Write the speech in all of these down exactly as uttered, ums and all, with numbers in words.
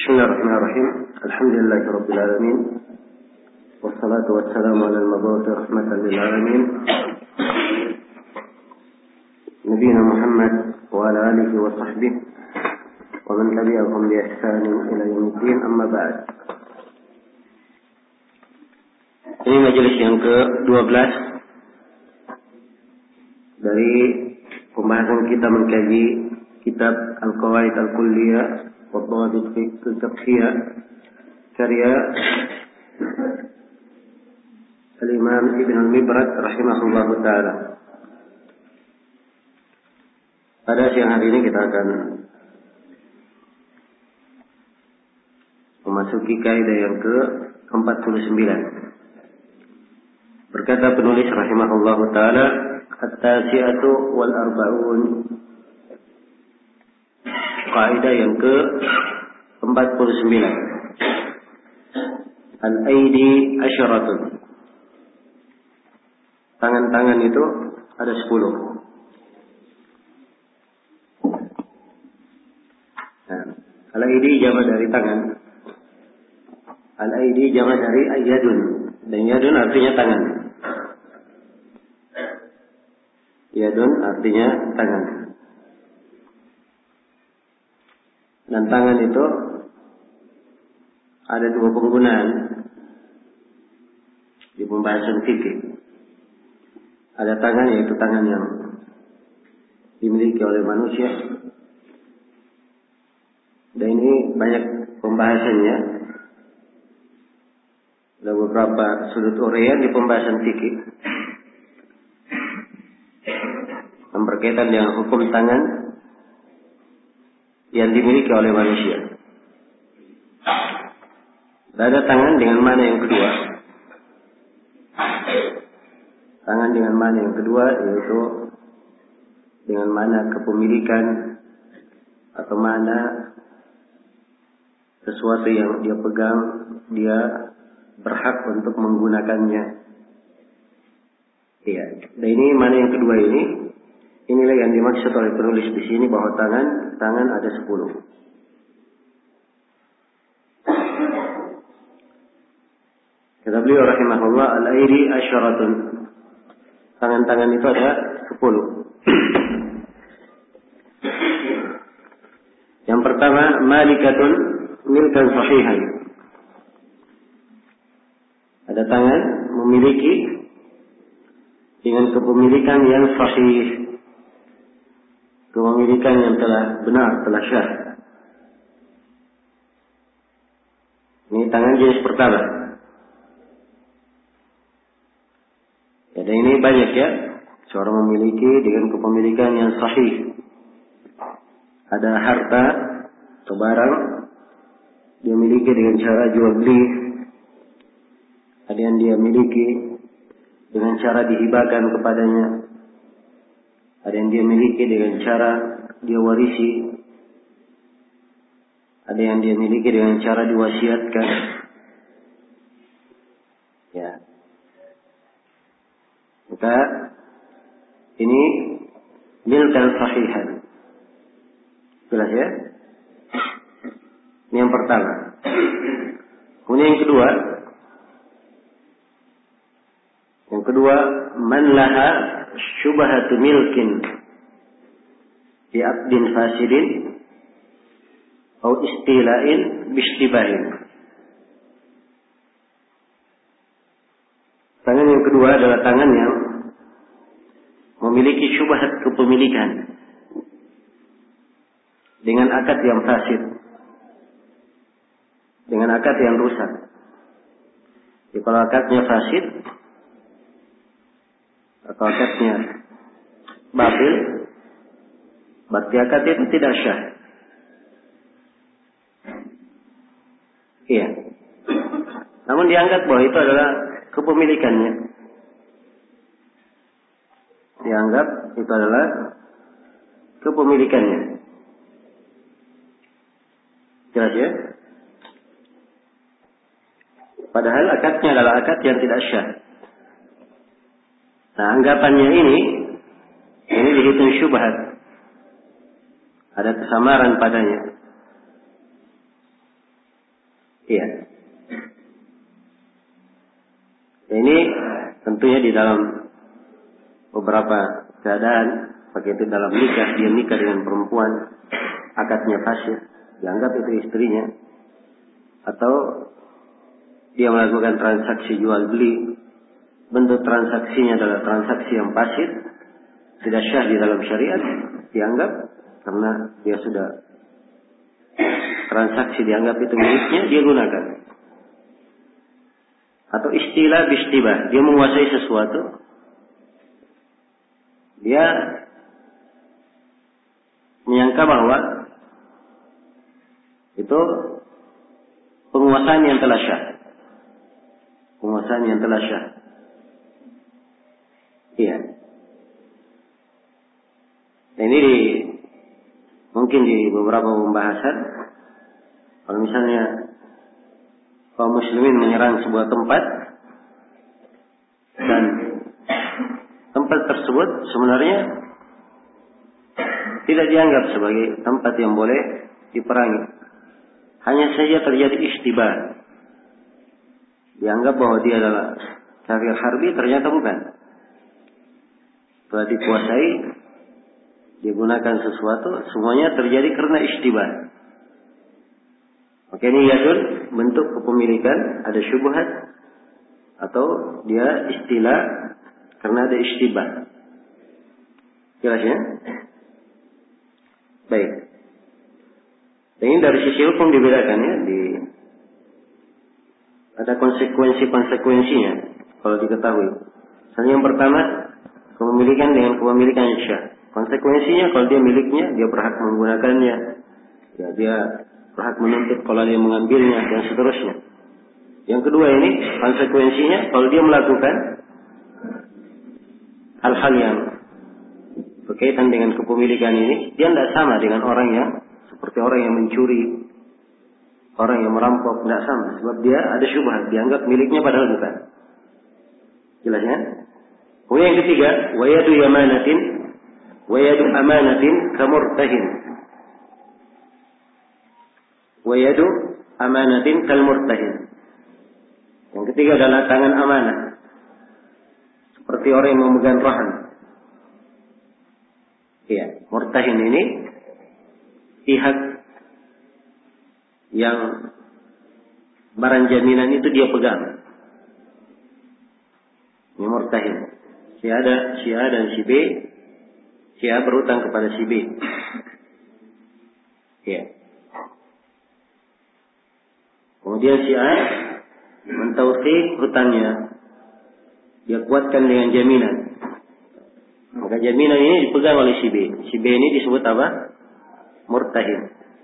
Bismillahirrahmanirrahim. Alhamdulillahirabbil alamin. Wassalatu wassalamu ala al-mabu'uthi rahmatan lil alamin. Nabiyyina Muhammad wa ala alihi wa sahbihi wa man tabi'ahum bi ihsanin ila yaumiddin, amma ba'd. Ini majelis yang ke dua belas dari pembahasan kita mengkaji kitab Al-Qawaid Al-Kulliyah wa Dhawabit Fiqhiyah karya Al-Imam Ibn Al-Mibrad rahimahullah ta'ala. Pada siang hari ini kita akan memasuki kaidah yang ke empat puluh sembilan. Berkata penulis rahimahullah ta'ala, At-Tasi'atu wal Arba'un. Kaidah yang ke empat puluh sembilan. Al-Aidi Asyaratun. Tangan-tangan itu ada sepuluh. Nah, Al-Aidi jamak dari tangan. Al-Aidi jamak dari Ayyadun. Dan Yadun artinya tangan. Yadun artinya tangan. Dan tangan itu ada dua penggunaan di pembahasan fikih. Ada tangan yaitu tangan yang dimiliki oleh manusia. Dan ini banyak pembahasannya. Ada beberapa sudut uraian di pembahasan fikih yang berkaitan dengan hukum tangan yang dimiliki oleh manusia. Ada tangan dengan mana yang kedua. Tangan dengan mana yang kedua yaitu dengan mana kepemilikan atau mana sesuatu yang dia pegang dia berhak untuk menggunakannya. Iya. Dan ini mana yang kedua ini? Inilah yang dimaksud oleh penulis di sini bahwa tangan tangan ada sepuluh. Kata beliau rahimahullah, al-aidi asyaratun. Tangan-tangan itu ada sepuluh. Yang pertama, malikatun milkan sahihan. Ada tangan memiliki dengan kepemilikan yang sahih. Kepemilikan yang telah benar, telah syah. Ini tangan jenis pertama. Ya, dan ini banyak ya. Seorang memiliki dengan kepemilikan yang sahih. Ada harta atau barang dia miliki dengan cara jual beli. Ada yang dia miliki dengan cara dihibahkan kepadanya. Ada yang dia miliki dengan cara dia warisi. Ada yang dia miliki dengan cara diwasiatkan. Ya. Maka ini milkan sahihan. Jelas ya? Ini yang pertama. Kemudian yang kedua. Yang kedua, man laha syubhatu milkin bi aqdin fasidin atau istila'in bishtibahin. Tangan yang kedua adalah tangan yang memiliki syubhat kepemilikan dengan akad yang fasid, dengan akad yang rusak. Jadi kalau akadnya fasid atau akadnya batil, berarti akad itu tidak syah. Iya. Namun dianggap bahwa itu adalah kepemilikannya. Dianggap itu adalah kepemilikannya. Jelas ya? Padahal akadnya adalah akad yang tidak syah. Nah, anggapannya ini ini dihitung syubhat. Ada kesamaran padanya. Iya. Ini tentunya di dalam beberapa keadaan, seperti itu dalam nikah, dia nikah dengan perempuan, akadnya fasid, dianggap itu istrinya, atau dia melakukan transaksi jual beli, bentuk transaksinya adalah transaksi yang fasid, tidak syah di dalam syariat, dianggap karena dia sudah transaksi dianggap itu miliknya, dia gunakan. Atau istilah bistibah, dia menguasai sesuatu, dia menyangka bahwa itu penguasaan yang telah syah, penguasaan yang telah syah. Iya. Ini di, mungkin di beberapa pembahasan, kalau misalnya kaum muslimin menyerang sebuah tempat dan tempat tersebut sebenarnya tidak dianggap sebagai tempat yang boleh diperangi, hanya saja terjadi ishtibah, dianggap bahwa dia adalah kafir harbi, ternyata bukan. Setelah dikuasai, digunakan sesuatu, semuanya terjadi karena ishtibah. Maka ini yadul, bentuk kepemilikan, ada syubhat, atau dia istilah karena ada ishtibah. Jelas ya? Baik. Dan ini dari sisi hukum dibedakan ya, di ada konsekuensi-konsekuensinya kalau diketahui. Misalnya yang pertama, kepemilikan dengan kepemilikan syah. Konsekuensinya kalau dia miliknya, dia berhak menggunakannya. Ya, dia berhak menuntut kalau dia mengambilnya dan seterusnya. Yang kedua ini konsekuensinya kalau dia melakukan hal-hal yang berkaitan dengan kepemilikan ini, dia tidak sama dengan orang yang seperti orang yang mencuri, orang yang merampok, tidak sama. Sebab dia ada syubhat, dianggap miliknya padahal bukan. Jelasnya? Kemudian yang ketiga, wayadu yamanatin, wayadu amanatin kamurtahin. Wayadu amanatin kalmurtahin. Yang ketiga adalah tangan amanah, seperti orang yang memegang rahan. Iya, murtahin ini pihak yang barang jaminan itu dia pegang. Ini murtahin. Si A, si A dan si B, si A berutang kepada si B. Iya. Kemudian si A mentauqif hutangnya, dia kuatkan dengan jaminan. Maka jaminan ini dipegang oleh si B. Si B ini disebut apa? Murtahin.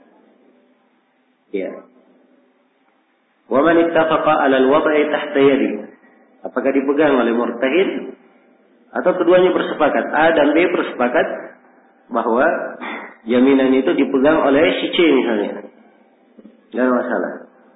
Ya. Wa man ittafaqa 'ala al-wad'i tahta yadi. Apakah dipegang oleh murtahin atau keduanya bersepakat? A dan B bersepakat bahwa jaminan itu dipegang oleh si C misalnya. Tidak ada masalah.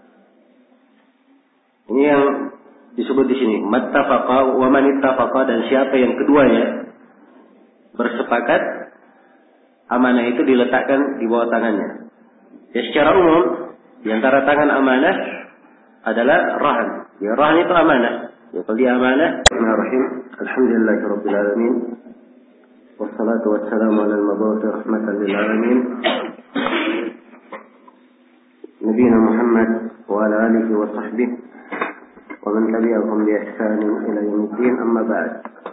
Ini yang disebut di sini, mattafaqa wa man ittafaqa, dan siapa yang keduanya bersepakat amanah itu diletakkan di bawah tangannya. Ya, secara umum di antara tangan amanah adalah rahan. Ya, rahan itu amanah. Ya, kalau dia amanah. Bismillahirrahmanirrahim. Alhamdulillahirabbil alamin. Wassalatu wassalamu ala al-mabu'uts rahmatan lil alamin. Nabiyyina Muhammad wa ala alihi wa sahbihi wa man tabi'ahum bi ihsan ila yaumiddin, amma ba'd.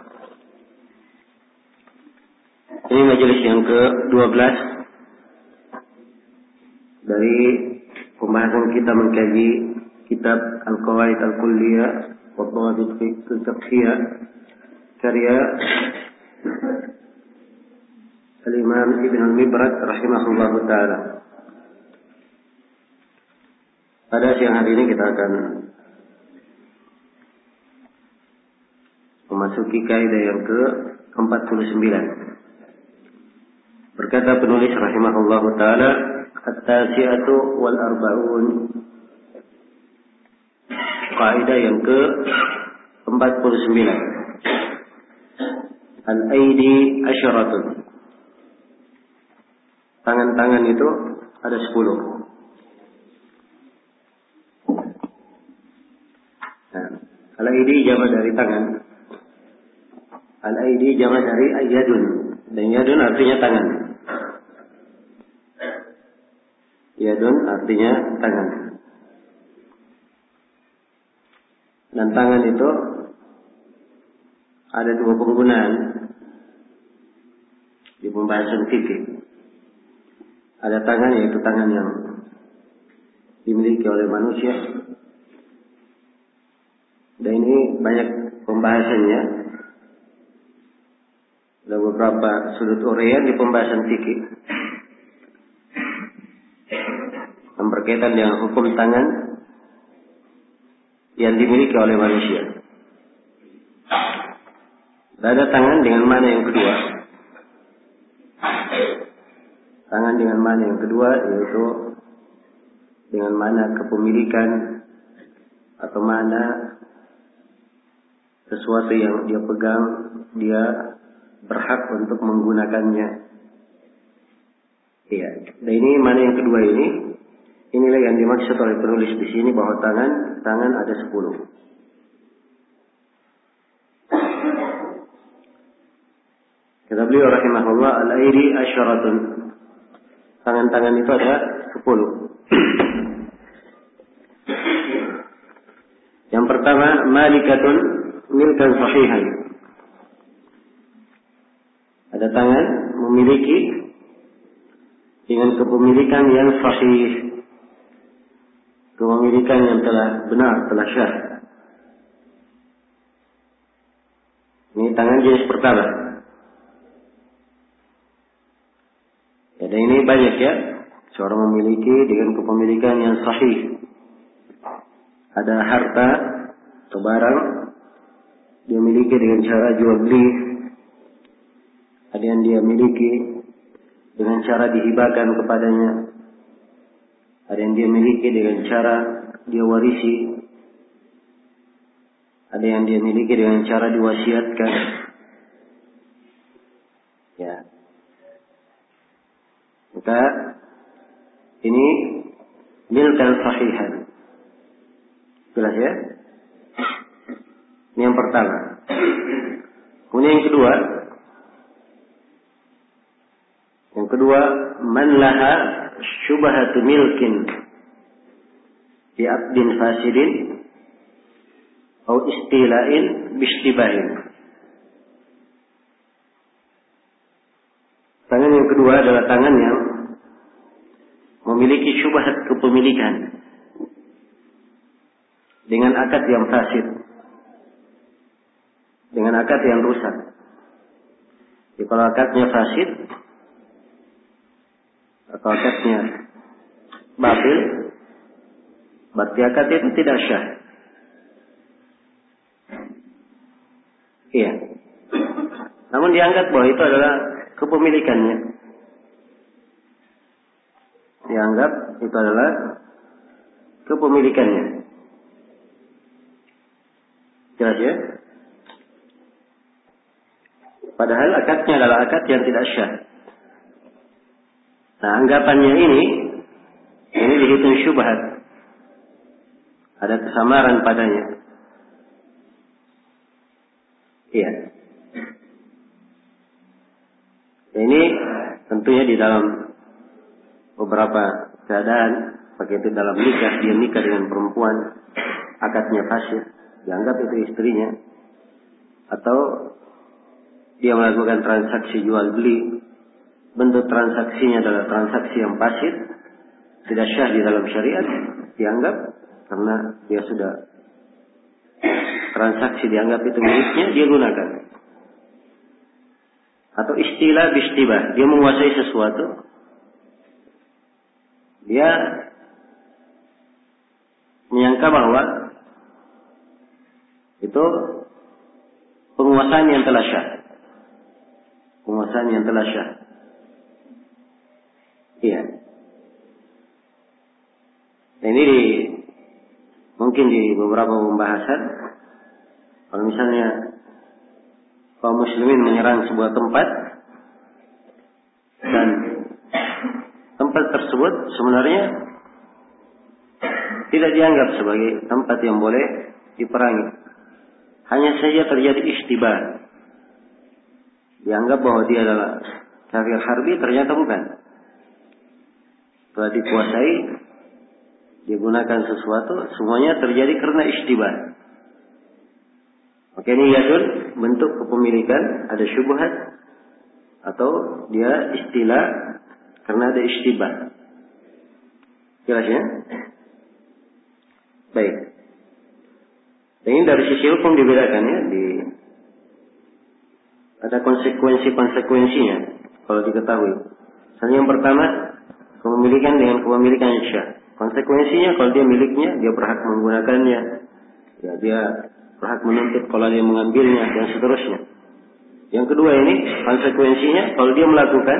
Ini majelis yang ke dua belas dari pembahasan kita mengkaji kitab Al-Qawaid Al-Kulliyah wa Dhawabit Fiqhiyah karya Al-Imam Ibn Al-Mibrak rahimahullahu ta'ala. Pada siang hari ini kita akan memasuki kaidah yang ke empat puluh sembilan. Berkata penulis rahimahullahu ta'ala, at-tasi'atu wal arba'un. Kaidah yang ke empat puluh sembilan. Al-aidi asyaratun. Tangan-tangan itu ada sepuluh. Al-aidi jamak dari tangan. Al-aidi jamak dari yadun. Dan yadun artinya tangan. Yadun artinya tangan. Dan tangan itu ada dua penggunaan di pembahasan fikih. Ada tangan, yaitu tangan yang dimiliki oleh manusia. Dan ini banyak pembahasannya. Ada beberapa sudut uraian di pembahasan fikih yang berkaitan dengan hukum tangan yang dimiliki oleh manusia. Ada tangan dengan mana yang kedua. Tangan dengan mana yang kedua, yaitu dengan mana kepemilikan atau mana sesuatu yang dia pegang, dia berhak untuk menggunakannya. Iya. Dan ini mana yang kedua ini, inilah yang dimaksud oleh penulis di sini bahwa tangan, tangan ada sepuluh. Kata beliau rahimahullah, al-aidi asyaratun. Tangan-tangan itu ada sepuluh. Yang pertama, malikatun milkan sahihan. Ada tangan memiliki dengan kepemilikan yang sahih. Kepemilikan yang telah benar, telah syah. Ini tangan jenis pertama. Ya, dan ini banyak ya. Seorang memiliki dengan kepemilikan yang sahih. Ada harta atau barang dia miliki dengan cara jual beli. Ada yang dia miliki dengan cara dihibahkan kepadanya. Ada yang dia miliki dengan cara dia warisi. Ada yang dia miliki dengan cara diwasiatkan. Ya. Maka ini milkan sahihan. Jelas ya? Ini yang pertama. Kemudian yang kedua. Yang kedua, man laha syubhatu milkin bi aqdin fasidin atau istila'in bistibahin. Tangan yang kedua adalah tangan yang memiliki syubhat kepemilikan dengan akad yang fasid, dengan akad yang rusak. Jadi kalau akadnya fasid atau akadnya batil, berarti akad itu tidak syah. Iya. Namun dianggap bahwa itu adalah kepemilikannya. Dianggap itu adalah kepemilikannya. Jelas ya? Padahal akadnya adalah akad yang tidak syah. Nah, anggapannya ini, ini dihitung syubhat. Ada kesamaran padanya. Iya. Ini tentunya di dalam beberapa keadaan, seperti itu dalam nikah, dia nikah dengan perempuan, akadnya fasid, dianggap itu istrinya. Atau dia melakukan transaksi jual beli, bentuk transaksinya adalah transaksi yang fasid, tidak syah di dalam syariat, dianggap karena dia sudah transaksi dianggap itu miliknya, dia gunakan. Atau istilah bistibah, dia menguasai sesuatu, dia menyangka bahwa itu penguasaan yang telah syah, penguasaan yang telah syah. Iya. Nah, ini di, mungkin di beberapa pembahasan, kalau misalnya kaum muslimin menyerang sebuah tempat dan tempat tersebut sebenarnya tidak dianggap sebagai tempat yang boleh diperangi. hanya saja terjadi ishtibah. Dianggap bahwa dia adalah kafir harbi, ternyata bukan. Setelah dikuasai, digunakan sesuatu, semuanya terjadi karena ishtibah. Maka ini yadun, bentuk kepemilikan, ada syubhat, atau dia istilah karena ada ishtibah. Jelas ya? Baik. Dan ini dari sisi hukum dibedakan ya, di ada konsekuensi-konsekuensinya kalau diketahui. Misalnya yang pertama, kepemilikan dengan kepemilikan syah. Konsekuensinya kalau dia miliknya, dia berhak menggunakannya. Ya, dia berhak menuntut kalau dia mengambilnya dan seterusnya. Yang kedua ini konsekuensinya kalau dia melakukan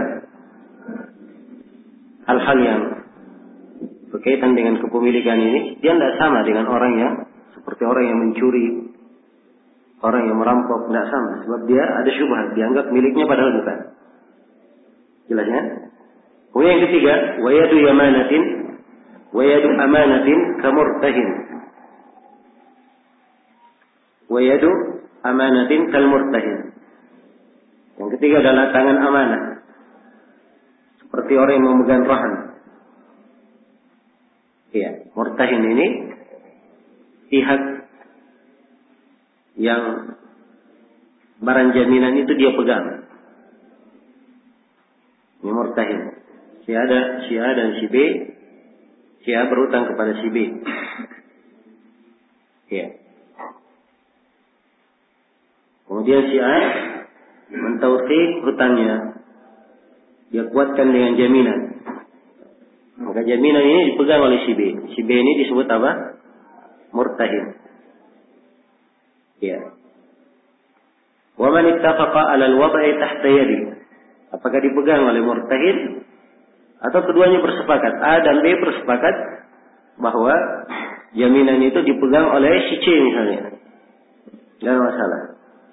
hal-hal yang berkaitan dengan kepemilikan ini, dia tidak sama dengan orang yang seperti orang yang mencuri, orang yang merampok, tidak sama. Sebab dia ada syubhat, dianggap miliknya padahal bukan. Jelasnya? Kemudian yang ketiga, wayadu yamanatin, wayadu amanatin kamurtahin. Wayadu amanatin kalmurtahin. Yang ketiga adalah tangan amanah, seperti orang yang memegang rahan. Iya, murtahin ini pihak yang barang jaminan itu dia pegang. Ini murtahin. Si A, si A dan si B, si A berhutang kepada si B. Iya. Kemudian si A mentauqif hutangnya, dia kuatkan dengan jaminan. Maka jaminan ini dipegang oleh si B. Si B ini disebut apa? Murtahin. Ya. Wa man ittafaqa 'ala al-wad'i tahta yadi. Apakah dipegang oleh murtahin atau keduanya bersepakat? A dan B bersepakat bahwa jaminan itu dipegang oleh si C misalnya. Tidak masalah.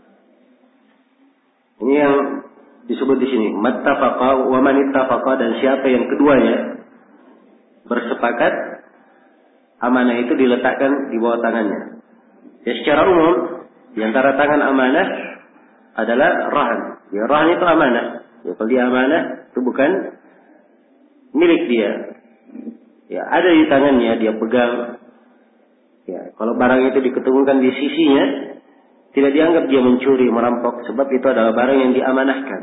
Ini yang disebut di sini, mattafaqa wa man ittafaqa, dan siapa yang keduanya bersepakat amanah itu diletakkan di bawah tangannya. Ya, secara umum di antara tangan amanah adalah rahan. Ya, rahan itu amanah. Ya, kalau dia amanah itu bukan milik dia. Ya, ada di tangannya, dia pegang. Ya, kalau barang itu diketemukan di sisinya, tidak dianggap dia mencuri, merampok, sebab itu adalah barang yang diamanahkan.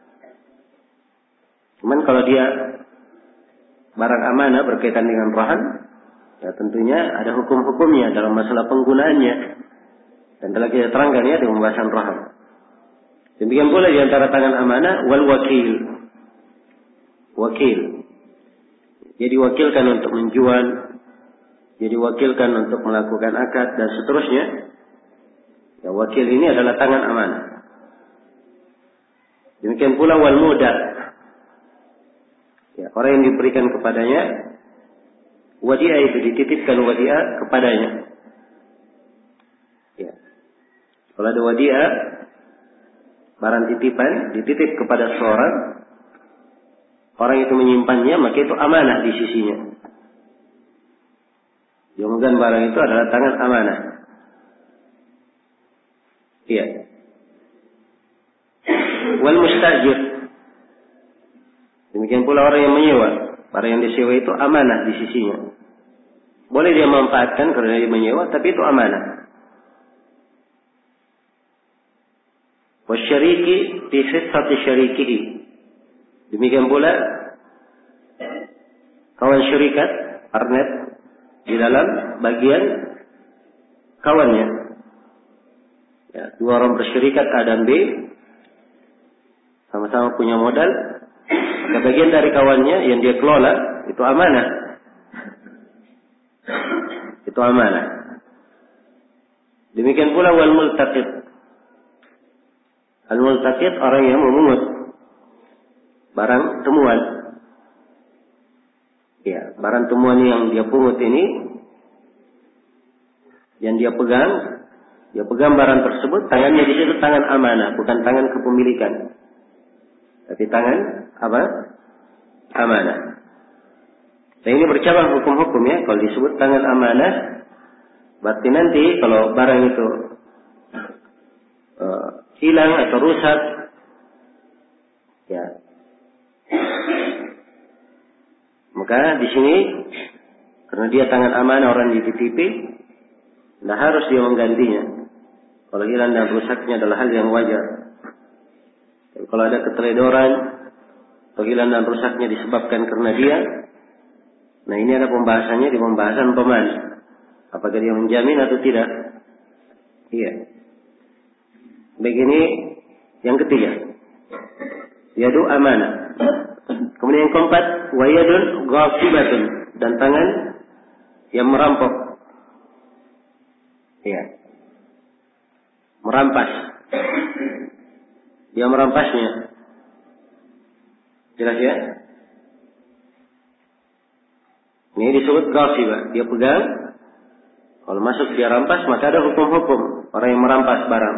Cuman kalau dia barang amanah berkaitan dengan rahan, ya tentunya ada hukum-hukumnya dalam masalah penggunaannya. Dan telah kita terangkan ya di pembahasan rahan. Demikian pula di antara tangan amanah wal wakil. Wakil. Dia diwakilkan untuk menjual, dia diwakilkan untuk melakukan akad dan seterusnya. Ya, wakil ini adalah tangan amanah. Demikian pula wal muda. Ya, orang yang diberikan kepadanya wadi'ah, itu dititipkan wadi'ah kepadanya. Ya. Kalau ada wadi'ah, barang titipan dititip kepada seorang, orang itu menyimpannya, maka itu amanah di sisinya. Yang memegang barang itu adalah tangan amanah. Iya. Wal mustajir. Demikian pula orang yang menyewa. Barang yang disewa itu amanah di sisinya. Boleh dia manfaatkan karena dia menyewa, tapi itu amanah. Wasyariki fi sifati syarikihi. Demikian pula kawan syarikat, partner di dalam bagian kawannya. Ya, dua orang bersyarikat A dan B, sama-sama punya modal. Maka bagian dari kawannya yang dia kelola itu amanah. Itu amanah. Demikian pula wal multaqid. Al multaqid orang yang memungut barang temuan. Ya, barang temuan yang dia pungut ini, yang dia pegang, dia pegang barang tersebut, tangannya di situ tangan amanah, bukan tangan kepemilikan. Tapi tangan apa? Amanah. Nah, ini bercabang hukum-hukum ya. Kalau disebut tangan amanah, berarti nanti kalau barang itu uh, hilang atau rusak, ya, maka di sini karena dia tangan amanah orang dititipi, tidak harus dia menggantinya. Kalau hilang dan rusaknya adalah hal yang wajar. Dan kalau ada keteledoran atau hilang dan rusaknya disebabkan karena dia, nah ini ada pembahasannya di pembahasan pemanis. Apakah dia menjamin atau tidak? Iya. Begini yang ketiga, yadu amanah. Kemudian yang keempat, wayadun ghasibatun, dan tangan yang merampok. Iya. Merampas. Dia merampasnya. Jelas ya? Ini disebut ghasibah. Dia pegang. Kalau masuk dia rampas, maka ada hukum-hukum orang yang merampas barang.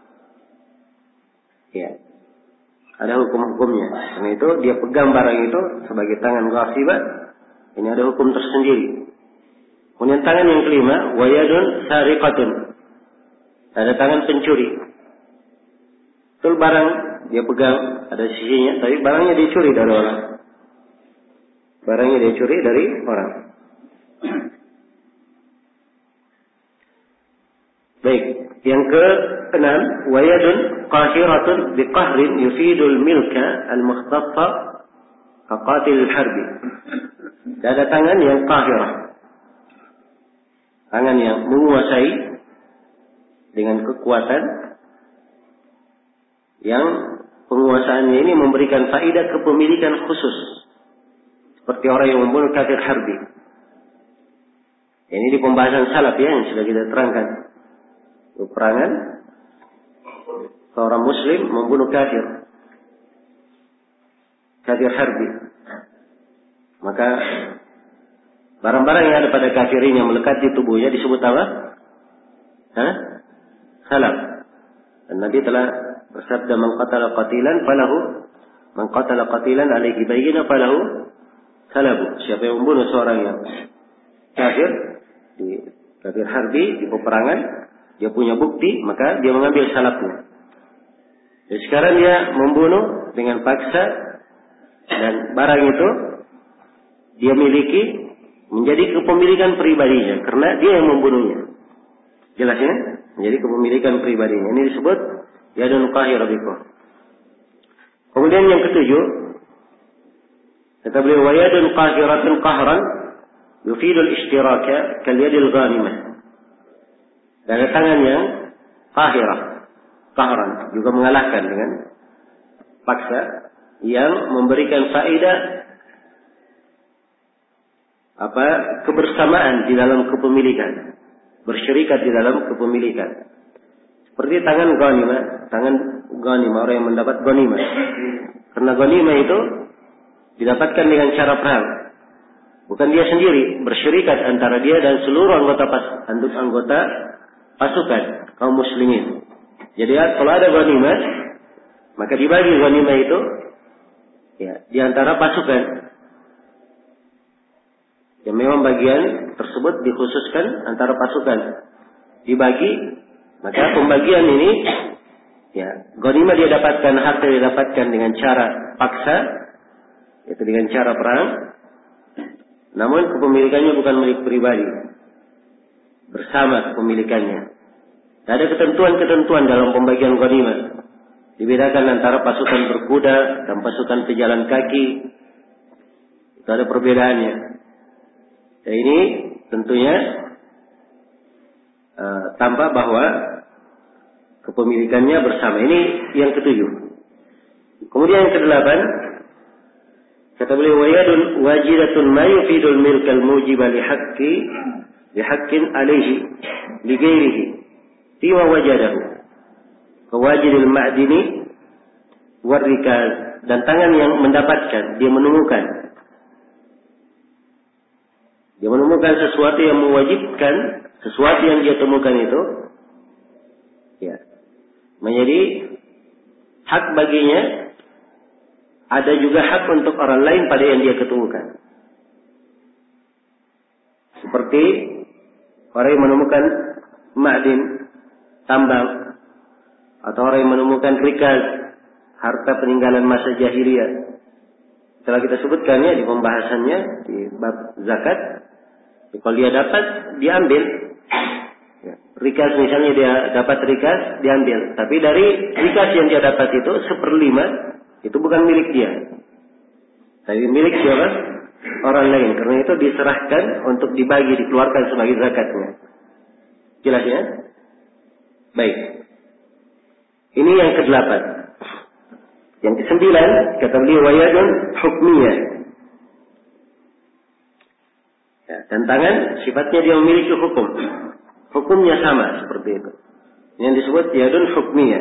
Ya. Ada hukum-hukumnya. Karena itu dia pegang barang itu sebagai tangan ghasibah. Ini ada hukum tersendiri. Kemudian tangan yang kelima, wayadun sariqatun. Ada tangan pencuri. Betul barang dia pegang, ada sisinya, tapi barangnya dicuri dari orang. Barangnya dicuri dari orang. Baik, yang keenam, wayadun qahiratun biqahrin yufidul milka al-mukhtaffa kaqatil harbi. Ada tangan yang qahirah, tangan yang menguasai dengan kekuatan, yang penguasaannya ini memberikan faedah kepemilikan khusus, seperti orang yang membunuh kafir harbi. Ini di pembahasan salaf ya, yang sudah kita terangkan. Peperangan seorang muslim membunuh kafir kafir harbi, maka barang-barang yang ada pada kafir ini yang melekat di tubuhnya disebut apa? Hah? Salam. Dan Nabi telah bersabda, man qatala qatilan falahu man qatala qatilan alaihi bayyinah falahu salabu. Siapa yang membunuh seorang yang kafir di kafir harbi di peperangan, dia punya bukti, maka dia mengambil salapnya. Dan sekarang dia membunuh dengan paksa, dan barang itu dia miliki menjadi kepemilikan pribadinya karena dia yang membunuhnya. Jelas ya? Menjadi kepemilikan pribadinya. Ini disebut yadun qahirah biqah. Kemudian yang ketujuh, kata beliau, wayadun qahiratun qahran yufidul ishtiraka kal yadil ghanimah. Dan ada tangan yang qahirah, qahran, juga mengalahkan dengan paksa, yang memberikan faedah apa kebersamaan di dalam kepemilikan, bersyirikat di dalam kepemilikan. Seperti tangan ghanimah, tangan ghanimah, orang yang mendapat ghanimah. Karena ghanimah itu didapatkan dengan cara perang. Bukan dia sendiri, bersyirikat antara dia dan seluruh anggota pas, anggota pasukan kaum muslimin. Jadi kalau ada ghanimah, maka dibagi ghanimah itu ya di antara pasukan. Ya memang bagian tersebut dikhususkan antara pasukan. Dibagi, maka pembagian ini ya ghanimah dia dapatkan, harta dia dapatkan dengan cara paksa, yaitu dengan cara perang. Namun kepemilikannya bukan milik pribadi, bersama kepemilikannya. Ada ketentuan-ketentuan dalam pembagian ghanimah. Dibedakan antara pasukan berkuda dan pasukan pejalan kaki. Itu ada perbedaannya. Dan ini tentunya uh, tampak bahwa kepemilikannya bersama. Ini yang ketujuh. Kemudian yang kedelapan, kata beliau, wayadun wajidatun ma yufidul milkal mujiba li haqqi li haqqin alaihi li ghairihi fiwa wajadahu kawajidil ma'dini warrikaz. Dan tangan yang mendapatkan, dia menemukan dia menemukan sesuatu yang mewajibkan, sesuatu yang dia temukan itu ya menjadi hak baginya. Ada juga hak untuk orang lain pada yang dia ketemukan. Seperti orang yang menemukan ma'din, tambang, atau orang yang menemukan rikaz, harta peninggalan masa jahiliyah. Setelah kita sebutkan ya di pembahasannya di bab zakat, kalau dia dapat, dia ambil. Ya, rikaz misalnya dia dapat rikaz, diambil. Tapi dari rikaz yang dia dapat itu seperlima, itu bukan milik dia. Tapi milik siapa? Orang lain. Karena itu diserahkan untuk dibagi, dikeluarkan sebagai zakatnya. Jelas ya? Baik. Ini yang kedelapan. Yang kesembilan, kata beliau, wayadun hukmiyah. Ya, dan tangan sifatnya dia memiliki hukum. Hukumnya sama seperti itu. Yang disebut yadun hukmiyah.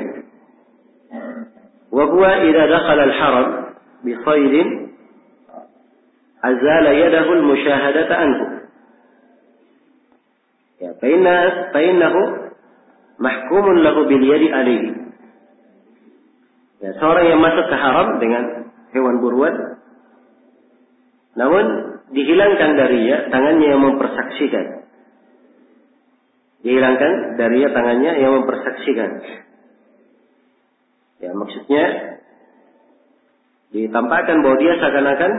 Wa huwa idza dakhala al-haram bi saydin azala yadahu al-musyahadata anhu. Ya, fa inna fa innahu mahkumun lahu bil yadi alayhi. Ya, seorang yang masuk ke haram dengan hewan buruan, namun dihilangkan darinya tangannya yang mempersaksikan. Dihilangkan darinya tangannya yang mempersaksikan. Ya, maksudnya ditampakkan bahwa dia seakan-akan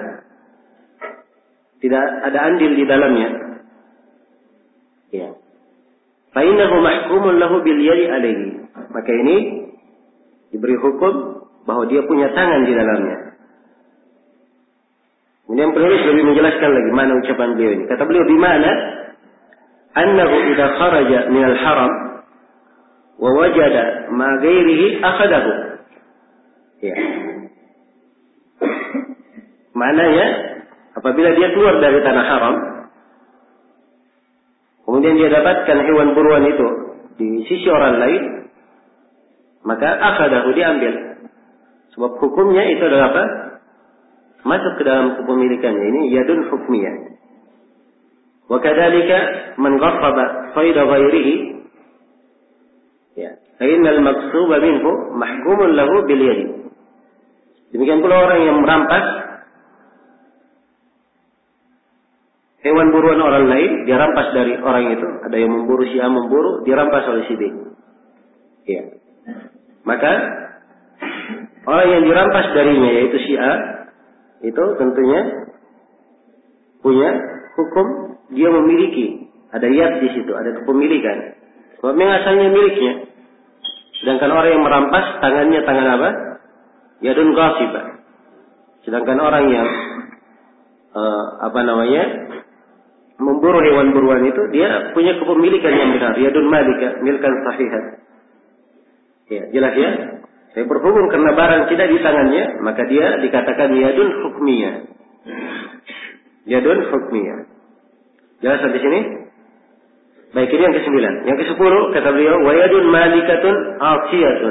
tidak ada andil di dalamnya. Ya. Fa innahu mahkumun lahu bil yadi alayhi. Maka ini diberi hukum bahwa dia punya tangan di dalamnya. Kemudian penulis lebih menjelaskan lagi mana ucapan beliau ini. Kata beliau, di mana annahu idza kharaja min al-haram wa wajada ma ghairihi akhadahu. Ya. Maknanya apabila dia keluar dari tanah haram, kemudian dia dapatkan hewan buruan itu di sisi orang lain, maka akhadahu, diambil. Sebab hukumnya itu adalah apa? Masuk ke dalam kepemilikannya. Ini yadun hukmiyah. Wa kadzalika man ghaffaba sayda ghairihi, ya, fa innal maqsuba minhu mahkumun lahu bil yadi. Demikian pula orang yang merampas hewan buruan orang lain, dia rampas dari orang itu. Ada yang memburu, si A memburu, dirampas oleh si B. Ya. Maka orang yang dirampas darinya, yaitu si A, itu tentunya punya hukum, dia memiliki, ada yad di situ, ada kepemilikan. Sebab yang asalnya miliknya. Sedangkan orang yang merampas, tangannya tangan apa? Yadun ghasibah. Sedangkan orang yang uh, apa namanya memburu hewan buruan itu, dia punya kepemilikan yang benar, yadun malika, milkan sahihan. Ya, jelas ya. Saya berhubung karena barang tidak di tangannya, maka dia dikatakan yadun hukmiyah. Yadun hukmiyah. Jelas sampai sini? Baik, ini yang kesembilan. Yang kesepuluh, kata beliau, wa yadun malikatun asiyatun.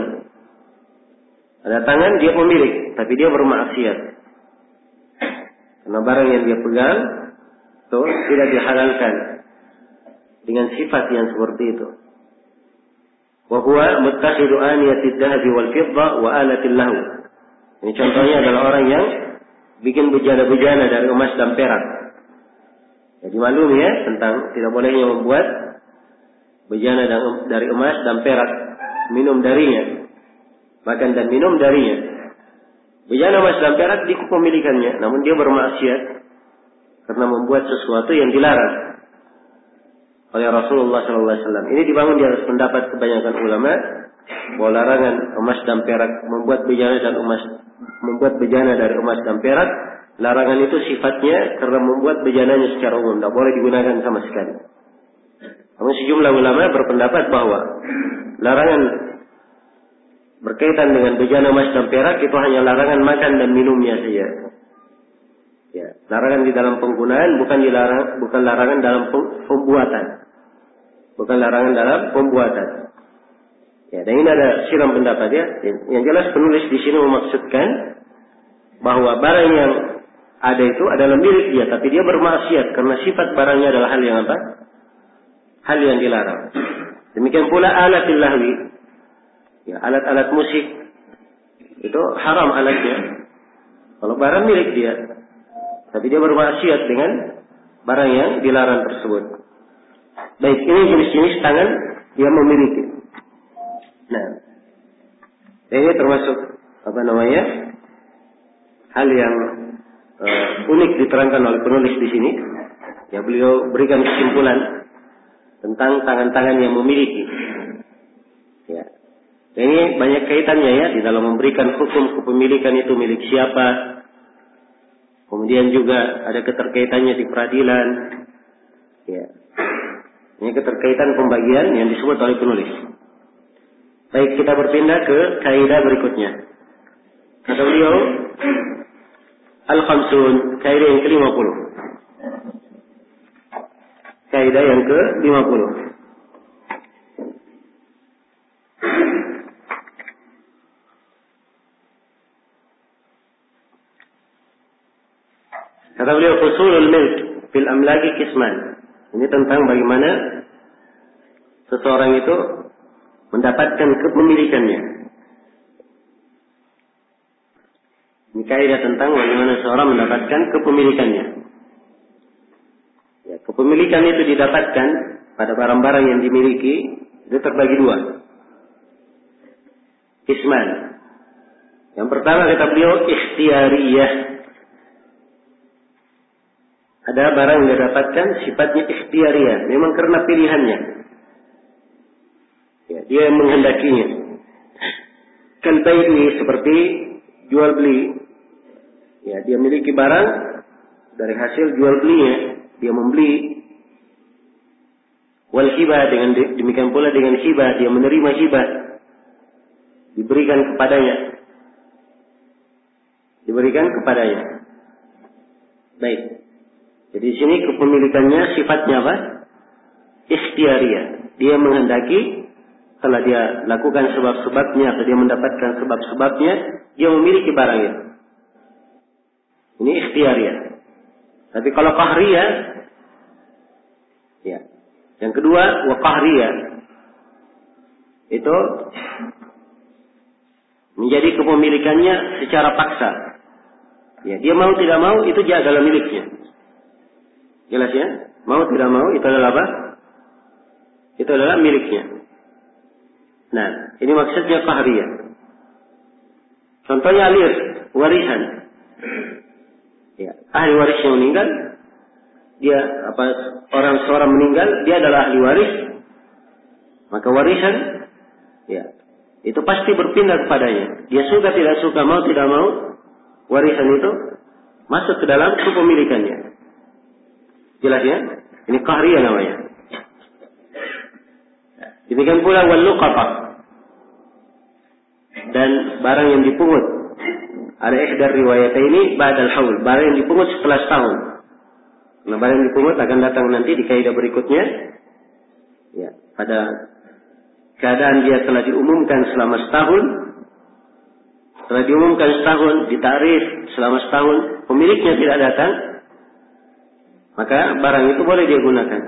Ada tangan dia pemilik, tapi dia bermaksiat. Karena barang yang dia pegang itu tidak dihalalkan dengan sifat yang seperti itu. Wa huwa muttakhidu aniyatid dhahabi wal fidda wa alatil lahu. Ini contohnya adalah orang yang bikin bejana-bejana dari emas dan perak. Jadi maklum ya tentang tidak bolehnya membuat bejana dari emas dan perak, minum darinya, makan dan minum darinya. Bejana emas dan perak di kepemilikannya, namun dia bermaksiat karena membuat sesuatu yang dilarang oleh Rasulullah sallallahu alaihi wasallam. Ini dibangun di atas pendapat kebanyakan ulama bahwa larangan emas dan perak, membuat bejana dan emas, membuat bejana dari emas dan perak, larangan itu sifatnya karena membuat bejananya secara umum, tidak boleh digunakan sama sekali. Namun sejumlah ulama berpendapat bahwa larangan berkaitan dengan bejana emas dan perak itu hanya larangan makan dan minumnya saja. Ya, larangan di dalam penggunaan, bukan dilarang, bukan larangan dalam pembuatan. Bukan larangan dalam pembuatan. Ya, dan ini ada silang pendapat ya. Yang jelas penulis di sini memaksudkan bahwa barang yang ada itu adalah milik dia, tapi dia bermaksiat karena sifat barangnya adalah hal yang apa? Hal yang dilarang. Demikian pula alatil lahwi. Ya, alat-alat musik itu haram alatnya. Kalau barang milik dia, tapi dia bermaksiat dengan barang yang dilarang tersebut. Baik, ini jenis-jenis tangan yang memiliki. Nah, Ini termasuk apa namanya hal yang uh, unik diterangkan oleh penulis di sini. Ya, beliau berikan kesimpulan tentang tangan-tangan yang memiliki. Ya. Ini banyak kaitannya ya di dalam memberikan hukum kepemilikan itu milik siapa. Kemudian juga ada keterkaitannya di peradilan. Ya. Ini keterkaitan pembagian yang disebut oleh penulis. Baik, kita berpindah ke kaidah berikutnya. Kata beliau, Al-Khamsun, kaidah yang ke lima puluh. Kaidah yang ke lima puluh. Kata beliau, Fusulul milk fil amlaki kisman. Ini tentang bagaimana seseorang itu mendapatkan kepemilikannya. Ini kaidah tentang bagaimana seseorang mendapatkan kepemilikannya. Ya, kepemilikan itu didapatkan pada barang-barang yang dimiliki itu terbagi dua. Kisman. Yang pertama kata beliau ikhtiyariyah. Ada barang yang didapatkan sifatnya ikhtiyariyah, memang karena pilihannya. Ya, dia yang menghendakinya. Kalbai'i seperti jual beli. Ya, dia memiliki barang dari hasil jual belinya, dia membeli. Wal hibah, dengan demikian pula dengan hibah, dia menerima hibah, diberikan kepadanya. Diberikan kepadanya. Baik. Jadi di sini kepemilikannya sifatnya apa? Ikhtiyariyah. Dia menghendaki, setelah dia lakukan sebab-sebabnya atau dia mendapatkan sebab-sebabnya, dia memiliki barang itu. Ini ikhtiyariyah. Tapi kalau qahriyah, ya. Yang kedua, wa qahriyah, itu menjadi kepemilikannya secara paksa. Ya, dia mau tidak mau itu dia adalah miliknya. Jelas ya? Mau tidak mau itu adalah apa? Itu adalah miliknya. Nah, ini maksudnya qahriyah. Contohnya alir, warisan. Ya, ahli waris yang meninggal, dia apa orang seorang meninggal, dia adalah ahli waris. Maka warisan, ya, itu pasti berpindah kepadanya. Dia suka tidak suka, mau tidak mau, warisan itu masuk ke dalam kepemilikannya. Jelas ya? Ini qahriyah namanya. Demikian pula wal luqatah. Dan barang yang dipungut. Ada ihdar riwayat ini ba'dal haul. Barang yang dipungut setelah setahun. Nah, barang yang dipungut akan datang nanti di kaidah berikutnya. Ya, pada keadaan dia telah diumumkan selama setahun. Setelah diumumkan setahun, ditakrif selama setahun, pemiliknya tidak datang, maka barang itu boleh dia gunakan.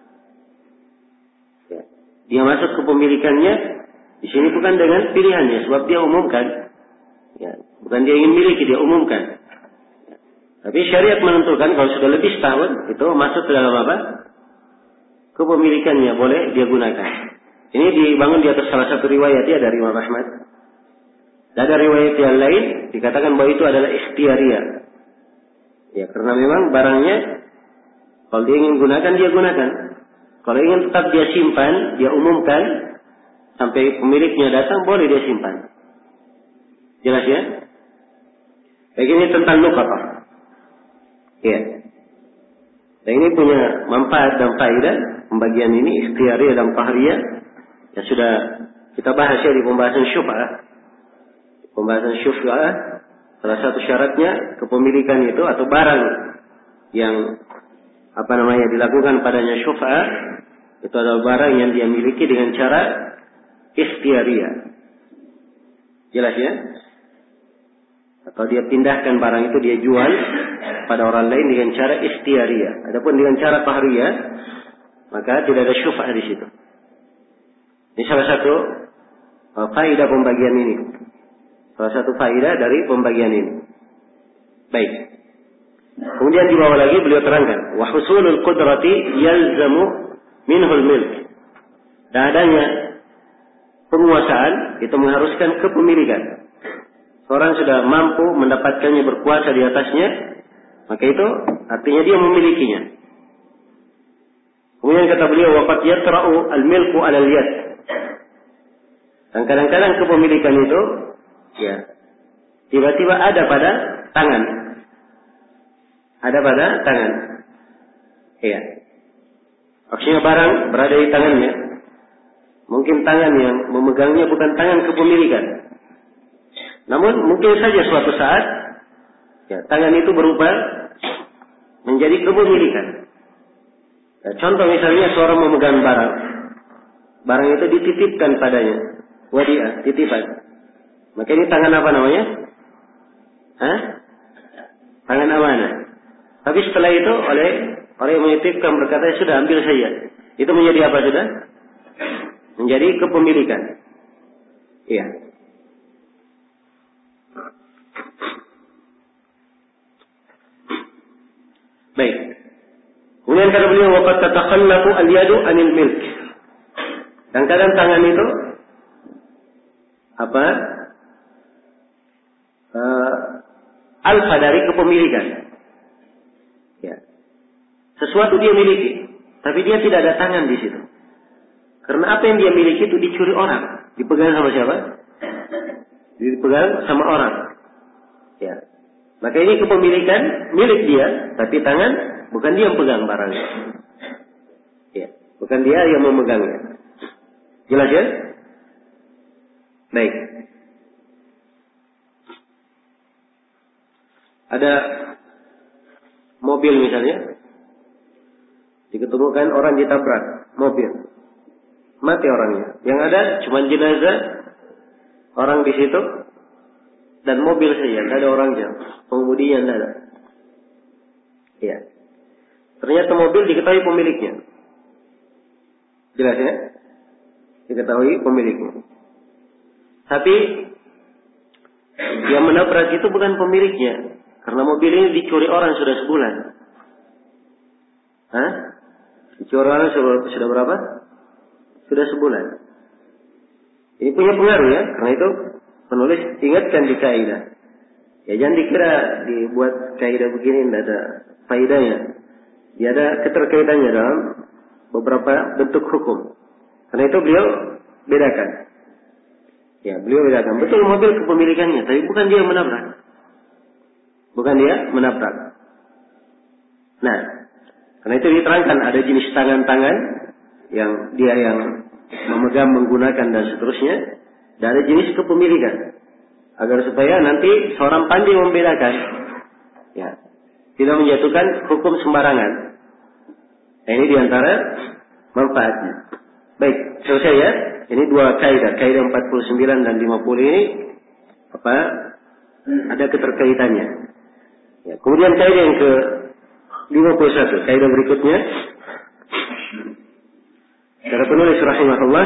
Ya. Dia masuk ke pemilikannya di sini bukan dengan pilihannya, sebab dia umumkan. Ya. Bukan dia ingin miliki, dia umumkan. Ya. Tapi syariat menentukan kalau sudah lebih setahun itu masuk ke dalam apa? Kepemilikannya boleh dia gunakan. Ini dibangun di atas salah satu riwayat ya dari Imam Ahmad. Dan ada riwayat yang lain dikatakan bahwa itu adalah ikhtiyariyah. Ya, karena memang barangnya kalau dia ingin gunakan, dia gunakan. Kalau ingin tetap dia simpan, dia umumkan sampai pemiliknya datang, boleh dia simpan. Jelas ya? Baik, ini tentang luqatah. Ya. Dan ini punya manfaat dan faedah pembagian ini ikhtiyariyah dan qahriyah. Ya sudah kita bahas ya di pembahasan syuf'ah. Pembahasan syuf'ah, salah satu syaratnya kepemilikan itu atau barang yang apa namanya dilakukan padanya syuf'ah itu adalah barang yang dia miliki dengan cara ikhtiyariyah. Jelas ya? Atau dia pindahkan barang itu, dia jual pada orang lain dengan cara ikhtiyariyah. Adapun dengan cara qahriyah, maka tidak ada syuf'ah di situ. Ini salah satu uh, faedah pembagian ini. Salah satu faedah dari pembagian ini. Baik. Kemudian di bawah lagi beliau terangkan, wa husulul qudrati yalzamu minhul milk. Dan adanya penguasaan itu mengharuskan kepemilikan. Seorang sudah mampu mendapatkannya, berkuasa di atasnya, maka itu artinya dia memilikinya. Kemudian kata beliau, waqad yatra'u al-milku 'ala al-yad. Dan kadang-kadang kepemilikan itu ya tiba-tiba ada pada tangan. Ada pada tangan. Iya. Maksudnya barang berada di tangannya. Mungkin tangan yang memegangnya bukan tangan kepemilikan. Namun mungkin saja suatu saat ya, tangan itu berubah menjadi kepemilikan. Ya, contoh misalnya seorang memegang barang. Barang itu dititipkan padanya. Wadiah, titipan. Maka ini tangan apa namanya? Hah? Tangan amanah. Tapi setelah itu oleh orang yang menitipkan berkata, sudah ambil saja. Itu menjadi apa sudah? Menjadi kepemilikan. Iya. Baik. Kemudian kata beliau, waqad tatakhallaqu al-yadu 'anil milk. Dan kadang tangan itu apa? Uh, alfa dari kepemilikan. Ya. Sesuatu dia miliki, tapi dia tidak ada tangan di situ. Karena apa yang dia miliki itu dicuri orang, dipegang sama siapa? Dipegang sama orang. Ya. Maka ini kepemilikan milik dia, tapi tangan bukan dia yang pegang barangnya. Ya, bukan dia yang memegangnya. Jelas ya? Baik. Ada mobil misalnya, diketemukan orang ditabrak mobil, mati orangnya. Yang ada cuma jenazah, orang di situ, dan mobil saja, tidak ada orangnya, pengemudinya tidak ada. Ya. Ternyata mobil diketahui pemiliknya. Jelas ya? Diketahui pemiliknya. Tapi yang menabrak itu bukan pemiliknya, karena mobil ini dicuri orang sudah sebulan. Hah? Dicuri orang sudah, sudah berapa? Sudah sebulan. Ini punya pengaruh ya, karena itu penulis ingatkan di kaidah. Ya jangan dikira dibuat kaidah begini tidak ada faedahnya. Dia ada keterkaitannya dalam beberapa bentuk hukum. Karena itu beliau bedakan. Ya, beliau bedakan. Betul mobil kepemilikannya, tapi bukan dia yang menabrak. Bukan dia menabrak. Nah, karena itu diterangkan ada jenis tangan-tangan yang dia yang memegang, menggunakan dan seterusnya. Dan ada jenis kepemilikan. Agar supaya nanti seorang pandai membedakan. Ya, tidak menjatuhkan hukum sembarangan. Nah, ini diantara manfaatnya. Baik, selesai ya. Ini dua kaidah, kaidah empat puluh sembilan dan lima puluh ini apa? Ada keterkaitannya. Ya, kemudian kaidah yang ke lima puluh satu, kaidah berikutnya. Kata penulis rahimahullah,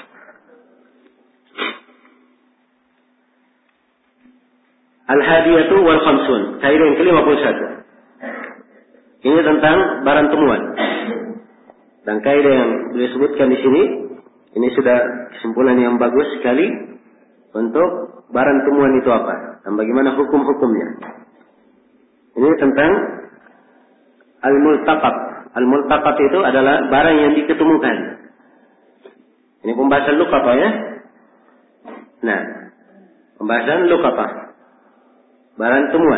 Al-Hadiyatu wal Khamsun, kaidah yang ke lima puluh satu. Ini tentang barang temuan. Dan kaidah yang beliau sebutkan di sini, ini sudah kesimpulan yang bagus sekali untuk barang temuan itu apa dan bagaimana hukum-hukumnya. Ini tentang al-multaqat. Al-multaqat itu adalah barang yang diketemukan. Ini pembahasan luqata ya. Nah, pembahasan luqata. Barang temuan.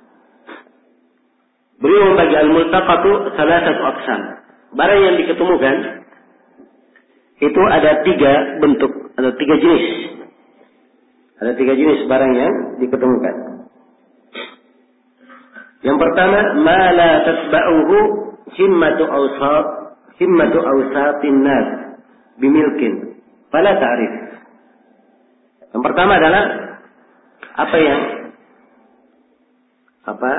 Beliau membagi al-multaqatu salah satu aqsam. Barang yang diketemukan itu ada tiga bentuk, ada tiga jenis. Ada tiga jenis barang yang diketemukan. Yang pertama, ma la tatba'uhu himmatu awsat, himmatu awsatin nas bimilkin, fala ta'rif. Yang pertama adalah apa yang apa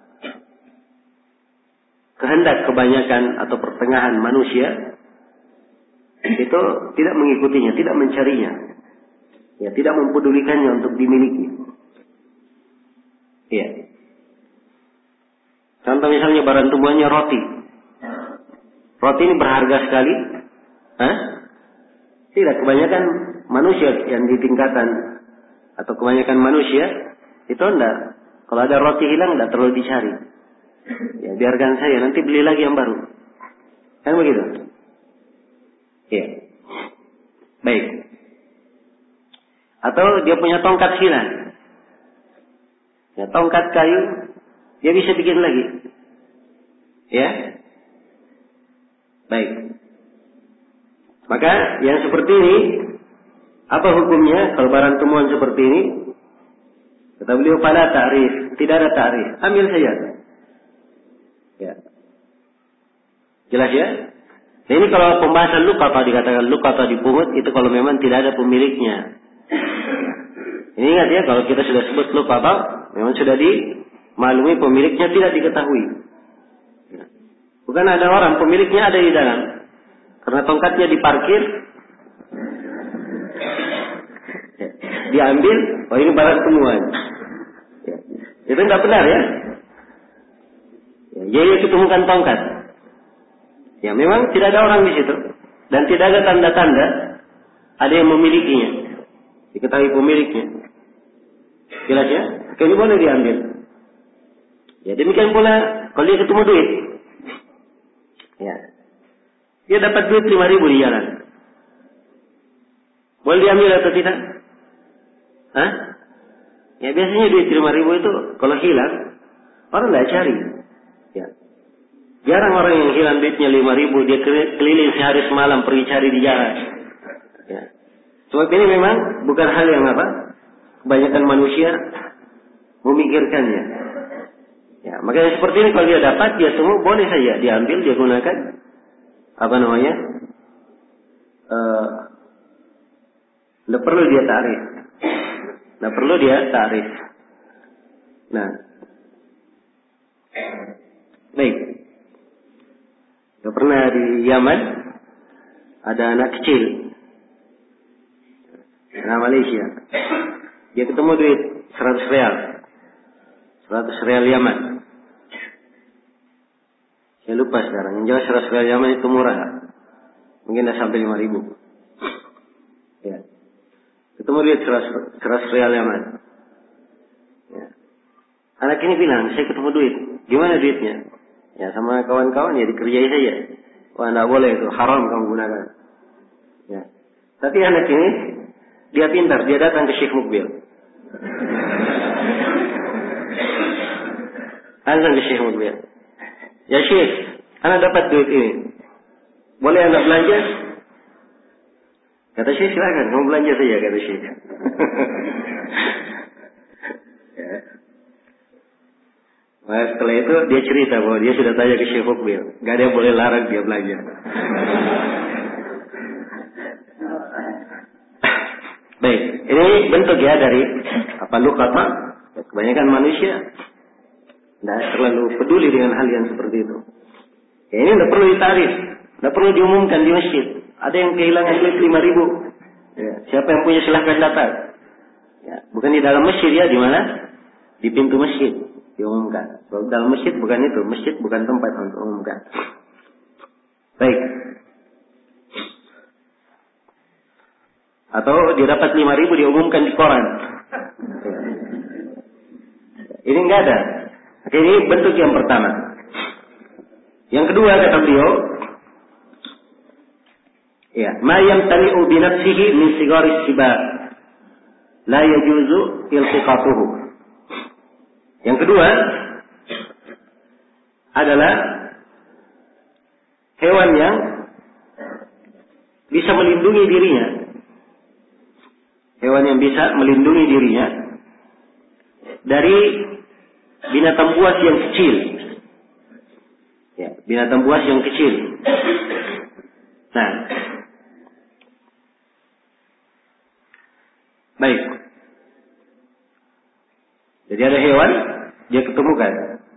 kehendak kebanyakan atau pertengahan manusia itu tidak mengikutinya, tidak mencarinya, ya tidak mempedulikannya untuk dimiliki. Ya. Contoh misalnya barang tumbuhannya roti. Roti ini berharga sekali. Hah? Tidak, kebanyakan manusia yang di tingkatan atau kebanyakan manusia itu enggak. Kalau ada roti hilang enggak terlalu dicari. Ya, biarkan saya nanti beli lagi yang baru. Kan begitu? Iya. Baik. Atau dia punya tongkat hilang. Ya, tongkat kayu dia bisa bikin lagi. Ya. Baik. Maka yang seperti ini apa hukumnya kalau barang temuan seperti ini? Kata beliau pada ta'rif, tidak ada ta'rif, ambil saja. Ya. Jelas ya? Nah, ini kalau pembahasan luka atau dikatakan luka atau dipungut itu kalau memang tidak ada pemiliknya. Ini ingat ya, kalau kita sudah sebut luka atau memang sudah dimaklumi pemiliknya tidak diketahui. Bukan ada orang pemiliknya ada di dalam. Karena tongkatnya diparkir, diambil, oh ini barang temuan. Ya. Itu tidak benar ya. Ya, dia ketemukan tongkat. Ya memang tidak ada orang di situ dan tidak ada tanda-tanda ada yang memilikinya, diketahui pemiliknya. Jelas ya? Ini boleh diambil. Ya demikian pula kalau dia ketemu duit, ya dia dapat duit lima ribu di jalan, boleh diambil atau tidak? Hah? Ya biasanya duit lima ribu itu kalau hilang orang tidak cari. Ya. Jarang orang yang hilang duitnya lima ribu dia keliling sehari semalam pergi cari di jalan. Ya. Sebab ini memang bukan hal yang apa? Kebanyakan manusia memikirkannya. Ya, makanya seperti ini kalau dia dapat dia temu boleh saja diambil dia gunakan apa namanya? Tidak uh, perlu dia tarik. Tidak perlu dia tarik. Nah, baik. Saya pernah di Yaman ada anak kecil, anak Malaysia. Dia ketemu duit seratus real, seratus real Yaman. Saya lupa sekarang. Yang jelas seratus real Yaman itu murah, mungkin dah sampai lima ribu. Ya. Ketemu duit seratus real Yaman. Ya. Anak ini bilang, saya ketemu duit. Gimana duitnya? Ya sama kawan-kawan ya dikerjai saja. Wah tidak boleh itu, haram kamu gunakan. Ya. Tapi anak ini dia pintar, dia datang ke Syekh Mukbil. Datang ke Syekh Mukbil. Ya Syekh, anak dapat duit ini. Boleh anak belanja? Kata Syekh, silakan kamu belanja saja, kata Syekh. Ya. Nah, setelah itu dia cerita bahwa dia sudah tanya ke Syekh Mukbil, gak ada yang boleh larang dia belanja. Baik, ini bentuk ya dari apa luqata. Kebanyakan manusia tidak terlalu peduli dengan hal yang seperti itu. Ya, ini tidak perlu ditarik, tidak perlu diumumkan di masjid. Ada yang kehilangan duit lima ribu. Ya, siapa yang punya silahkan datang. Ya, bukan di dalam masjid ya, di mana? Di pintu masjid diumumkan. Kalau dalam masjid bukan itu, masjid bukan tempat untuk umumkan. Baik. Atau dia dapat lima ribu diumumkan di koran. Ini enggak ada. Ini bentuk yang pertama. Yang kedua kata beliau, ya, ma yamtani'u bi nafsihi min sigaris siba la yajuzu iltiqatuhu. Yang kedua adalah hewan yang bisa melindungi dirinya. Hewan yang bisa melindungi dirinya dari binatang buas yang kecil. Ya, binatang buas yang kecil. Nah, baik. Jadi ada hewan, dia ketemukan.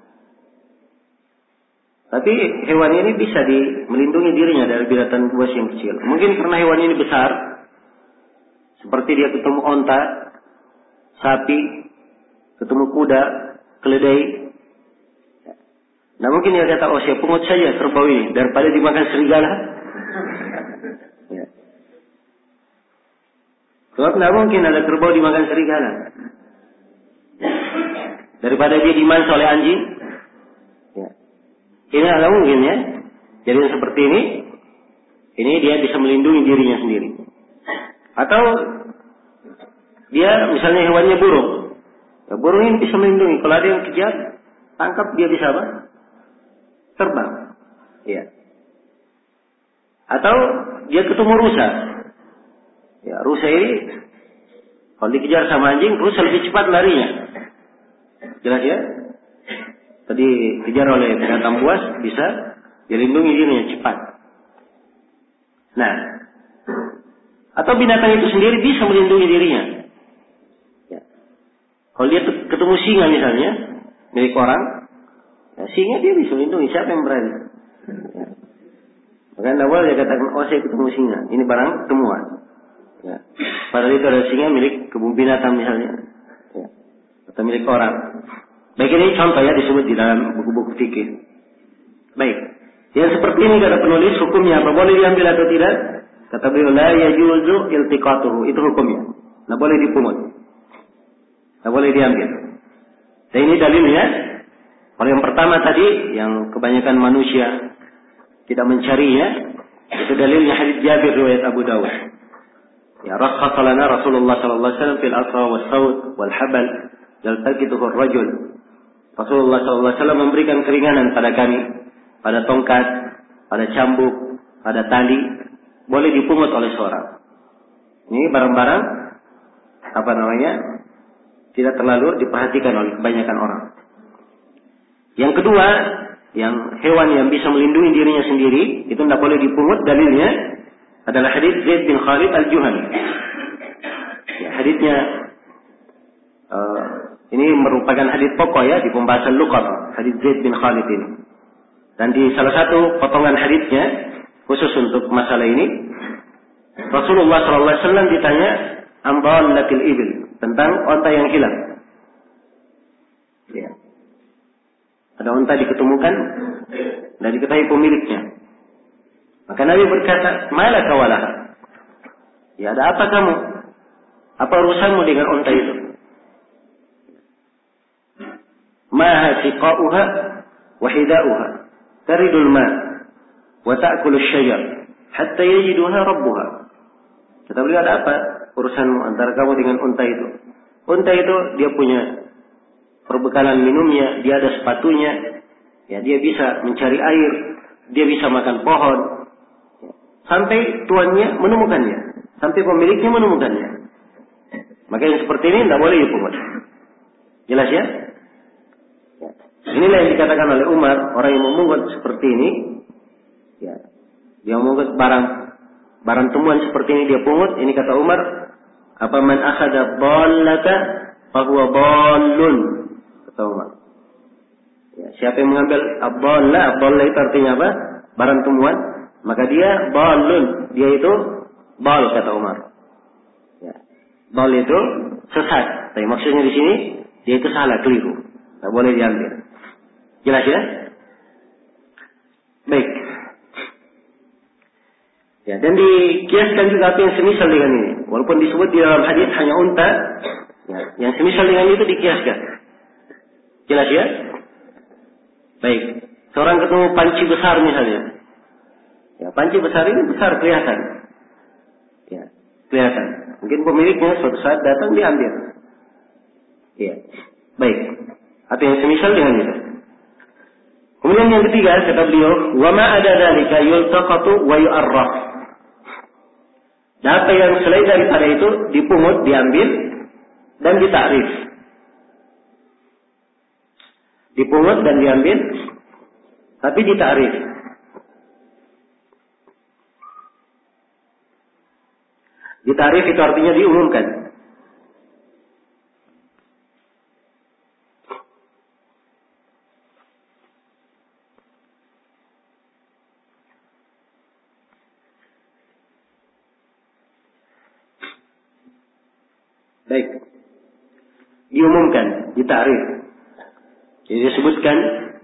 Tapi hewan ini bisa di, melindungi dirinya dari binatang buas yang kecil. Mungkin karena hewan ini besar, seperti dia ketemu onta, sapi, ketemu kuda, keledai. Nah mungkin dia kata, oh saya pungut saja kerbau ini daripada dimakan serigala. Ya. Sebab tidak mungkin ada kerbau dimakan serigala. Daripada dia dimangsa oleh anjing. Ya. Ini tidak mungkin ya. Jadi yang seperti ini, ini dia bisa melindungi dirinya sendiri. Atau dia misalnya hewannya burung. Ya, burung ini bisa melindungi. Kalau ada yang kejar, tangkap dia bisa apa? Terbang. Ya. Atau dia ketemu rusa. Ya, rusa ini kalau dikejar sama anjing, rusa lebih cepat larinya. Jelas ya? Tadi dikejar oleh binatang buas, bisa dilindungi dirinya cepat. Nah, atau binatang itu sendiri bisa melindungi dirinya. Ya. Kalau dia ketemu singa misalnya, milik orang, ya, singa dia bisa melindungi. Siapa yang berani? Ya. Makanya awal dia katakan, oh saya ketemu singa, ini barang temuan. Ya. Padahal itu ada singa milik kebun binatang misalnya, ya. Atau milik orang. Baik, ini contoh ya disebut di dalam buku-buku fikih. Baik, yang seperti ini kata penulis hukumnya apa? Boleh diambil atau tidak? Kata beliau, la yajuzu iltiqatuhu, itu hukumnya. Tidak boleh dipungut, tidak boleh diambil. Dan ini dalilnya. Kalau yang pertama tadi, yang kebanyakan manusia tidak mencarinya, itu dalilnya hadits Jabir riwayat Abu Dawud. Ya, rakhasa lana Rasulullah sallallahu alaihi wasallam fil asra was saud wal habal yaltaqituhu ar-rajul. Rasulullah sallallahu alaihi wasallam memberikan keringanan pada kami, pada tongkat, pada cambuk, pada tali, boleh dipungut oleh seorang. Ini barang-barang apa namanya? Tidak terlalu diperhatikan oleh kebanyakan orang. Yang kedua, yang hewan yang bisa melindungi dirinya sendiri, itu tidak boleh dipungut. Dalilnya adalah hadits Zaid bin Khalid al-Juhani. Ya, haditsnya uh, ini merupakan hadits pokok ya di pembahasan luqat, hadits Zaid bin Khalid ini. Dan di salah satu potongan haditsnya khusus untuk masalah ini, Rasulullah sallallahu alaihi wasallam ditanya amdalatil ibil, tentang onta yang hilang. Ya. Ada onta diketemukan dan diketahui pemiliknya. Maka Nabi berkata, malaka walaha. Ya, ada apa kamu? Apa urusanmu dengan onta itu? Maha siqa'uha wa hida'uha taridul ma wa ta'kulu asy-syajar hatta yajiduha rabbuha. Kata beliau, ada apa urusanmu antara kamu dengan unta itu? Unta itu dia punya perbekalan minumnya, dia ada sepatunya, ya dia bisa mencari air, dia bisa makan pohon, sampai tuannya menemukannya, sampai pemiliknya menemukannya. Maka yang seperti ini tidak boleh dipungut. Jelas ya? Inilah yang dikatakan oleh Umar, orang yang memungut seperti ini, ya, dia memungut barang, barang temuan seperti ini dia pungut. Ini kata Umar, apa man akhada dhallata fahuwa dhallun, kata Umar. Ya, siapa yang mengambil abdalla, abdalla itu artinya apa? Barang temuan, maka dia dhallun, dia itu dhal, kata Umar. Ya, dhal itu sesat. Tapi maksudnya di sini dia itu salah, keliru, tidak boleh diambil. Jelas ya? Baik. Ya, dan dikiaskan juga apa yang semisal dengan ini. Walaupun disebut di dalam hadis hanya unta, ya, yang semisal dengan itu dikiaskan. Jelas ya? Baik. Seorang ketemu panci besar misalnya. Ya, panci besar ini besar kelihatan. Ya, kelihatan. Mungkin pemiliknya suatu saat datang diambil. Ya. Baik. Atau yang semisal dengan itu. Kemudian yang ketiga kata beliau, wa ma ada dzalika yultaqatu wa yu'arraf. Dan apa yang selain daripada itu dipungut, diambil dan ditakrif. Dipungut dan diambil tapi ditakrif. Ditakrif itu artinya diumumkan. Baik. Diumumkan, ditakrif. Jadi disebutkan,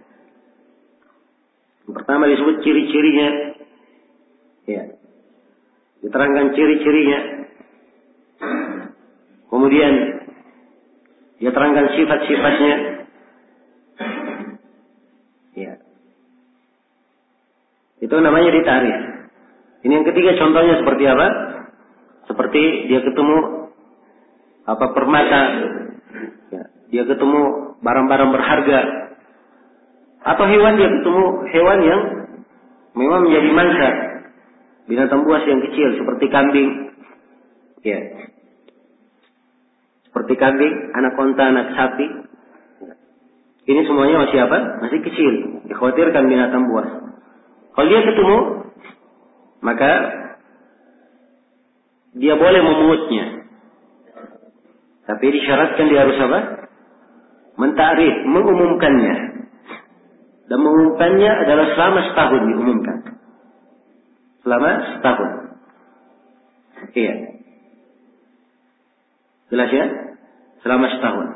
yang pertama disebut ciri-cirinya. Ya. Diterangkan ciri-cirinya. kemudian dia terangkan sifat-sifatnya. Ya. Itu namanya ditarif. Ini yang ketiga, contohnya seperti apa? Seperti dia ketemu apa permata, ya, dia ketemu barang-barang berharga, atau hewan, dia ketemu hewan yang memang menjadi mangsa, binatang buas yang kecil seperti kambing, ya, seperti kambing, anak onta, anak sapi. Ini semuanya masih apa? Masih kecil, dikhawatirkan binatang buas. Kalau dia ketemu, maka dia boleh memungutnya. Tapi disyaratkan dia harus apa? Mentakrif, mengumumkannya. Dan mengumumkannya adalah selama setahun diumumkan. Selama setahun. Iya. Jelas ya? Selama setahun.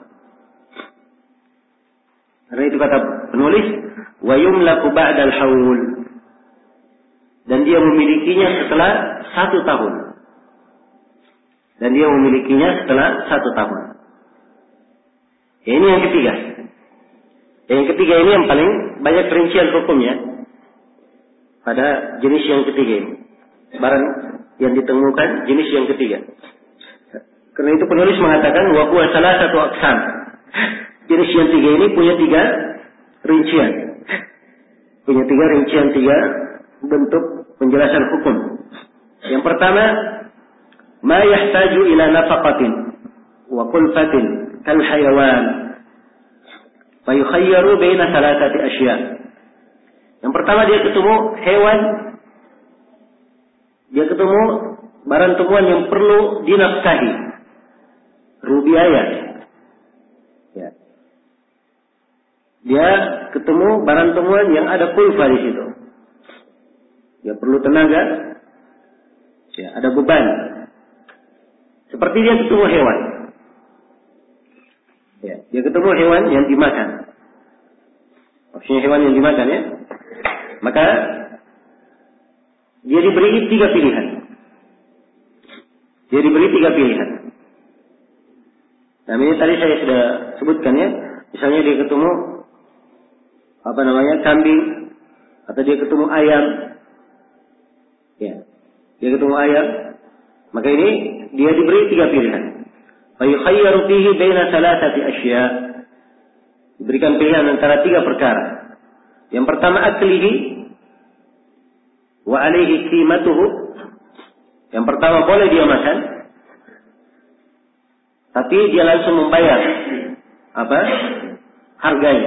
Karena itu kata penulis, wa yumlaku ba'dal haul. Dan dia memilikinya setelah satu tahun. Dan dia memilikinya setelah satu tahun. Ya, ini yang ketiga. Yang ketiga ini yang paling banyak rincian hukumnya pada jenis yang ketiga ini. Barang yang ditemukan jenis yang ketiga. Karena itu penulis mengatakan wa huwa salah satu aqsam. Jenis yang tiga ini punya tiga rincian. Punya tiga rincian, tiga bentuk penjelasan hukum. Yang pertama, ma yahtaju ila nafaqatin wa kulfatin kal hayawan fa yukhayyaru baina thalathati asya'. Yang pertama, dia ketemu hewan, dia ketemu barang temuan yang perlu dinafkahi, rubiaya. Ya. Dia ketemu barang temuan yang ada kulfa di situ. Dia perlu tenaga, ya, ada beban. Seperti dia ketemu hewan. Ya, dia ketemu hewan yang dimakan. Maksudnya hewan yang dimakan, ya. Maka dia diberi tiga pilihan. Dia diberi tiga pilihan. Nah, ini tadi saya sudah sebutkan, ya. Misalnya dia ketemu apa namanya kambing, atau dia ketemu ayam. Ya, dia ketemu ayam. Maka ini dia diberi tiga pilihan. Fa yukhayyaru fihi baina thalathati asya'. Diberikan pilihan antara tiga perkara. Yang pertama, aklihi wa alaihi qimatuhu. Yang pertama, boleh dia makan, tapi dia langsung membayar apa? Harganya.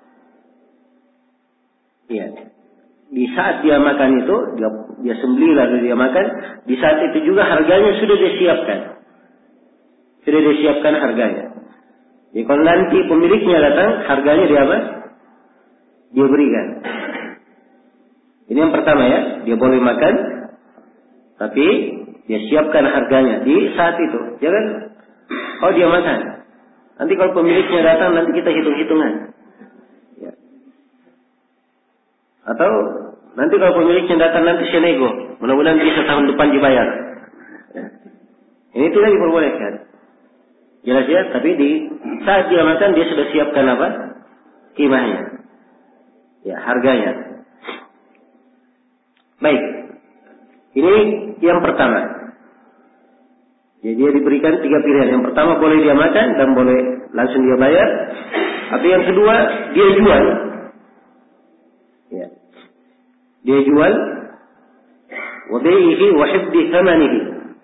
Iya. Di saat dia makan itu, dia, dia sembelih lalu dia makan, di saat itu juga harganya sudah disiapkan. Sudah disiapkan harganya. Jadi kalau nanti pemiliknya datang, harganya dia apa? Dia berikan. Ini yang pertama, ya. Dia boleh makan, tapi dia siapkan harganya di saat itu. Jangan, oh dia makan. Nanti kalau pemiliknya datang, nanti kita hitung-hitungan. Ya. Atau nanti kalau pemiliknya datang, nanti saya nego. Mudah-mudahan bisa tahun depan dibayar. Ya. Ini tidak diperbolehkan. Jelas ya, tapi di saat dia makan, dia sudah siapkan apa? Qimahnya. Ya, harganya. Baik. Ini yang pertama. Jadi dia diberikan tiga pilihan. Yang pertama, boleh dia makan dan boleh langsung dia bayar. Atau yang kedua, dia jual. Ya. Dia jual wa bai'ihi wa hifdhi thamanihi.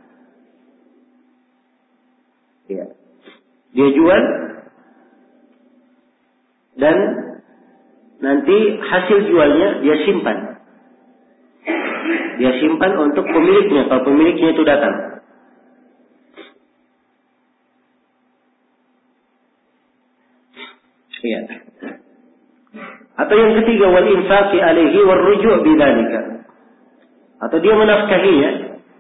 Ya. Dia jual dan nanti hasil jualnya dia simpan. Dia simpan untuk pemiliknya kalau pemiliknya itu datang. Iya. Atau yang ketiga, wal infaqi alaihi war ruju' bidzalika. Atau dia menafkahinya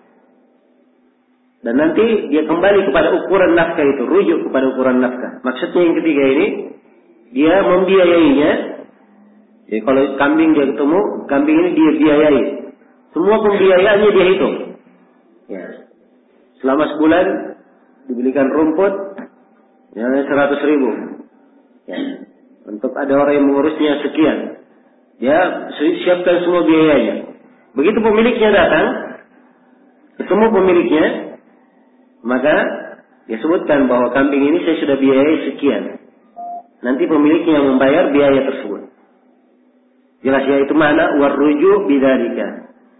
dan nanti dia kembali kepada ukuran nafkah itu, rujuk kepada ukuran nafkah. Maksudnya yang ketiga ini, dia membiayainya. Jadi kalau kambing dia ketemu, kambing ini dia biayai. Semua pembiayaannya dia hitung. Ya. Selama sebulan dibelikan rumput yang seratus ribu. Ya. Untuk ada orang yang mengurusnya sekian. Dia siapkan semua biayanya. Begitu pemiliknya datang, ketemu pemiliknya, maka dia sebutkan bahwa kambing ini saya sudah biayai sekian. Nanti pemiliknya yang membayar biaya tersebut. Jelas ya, itu mana warruju bidzalika.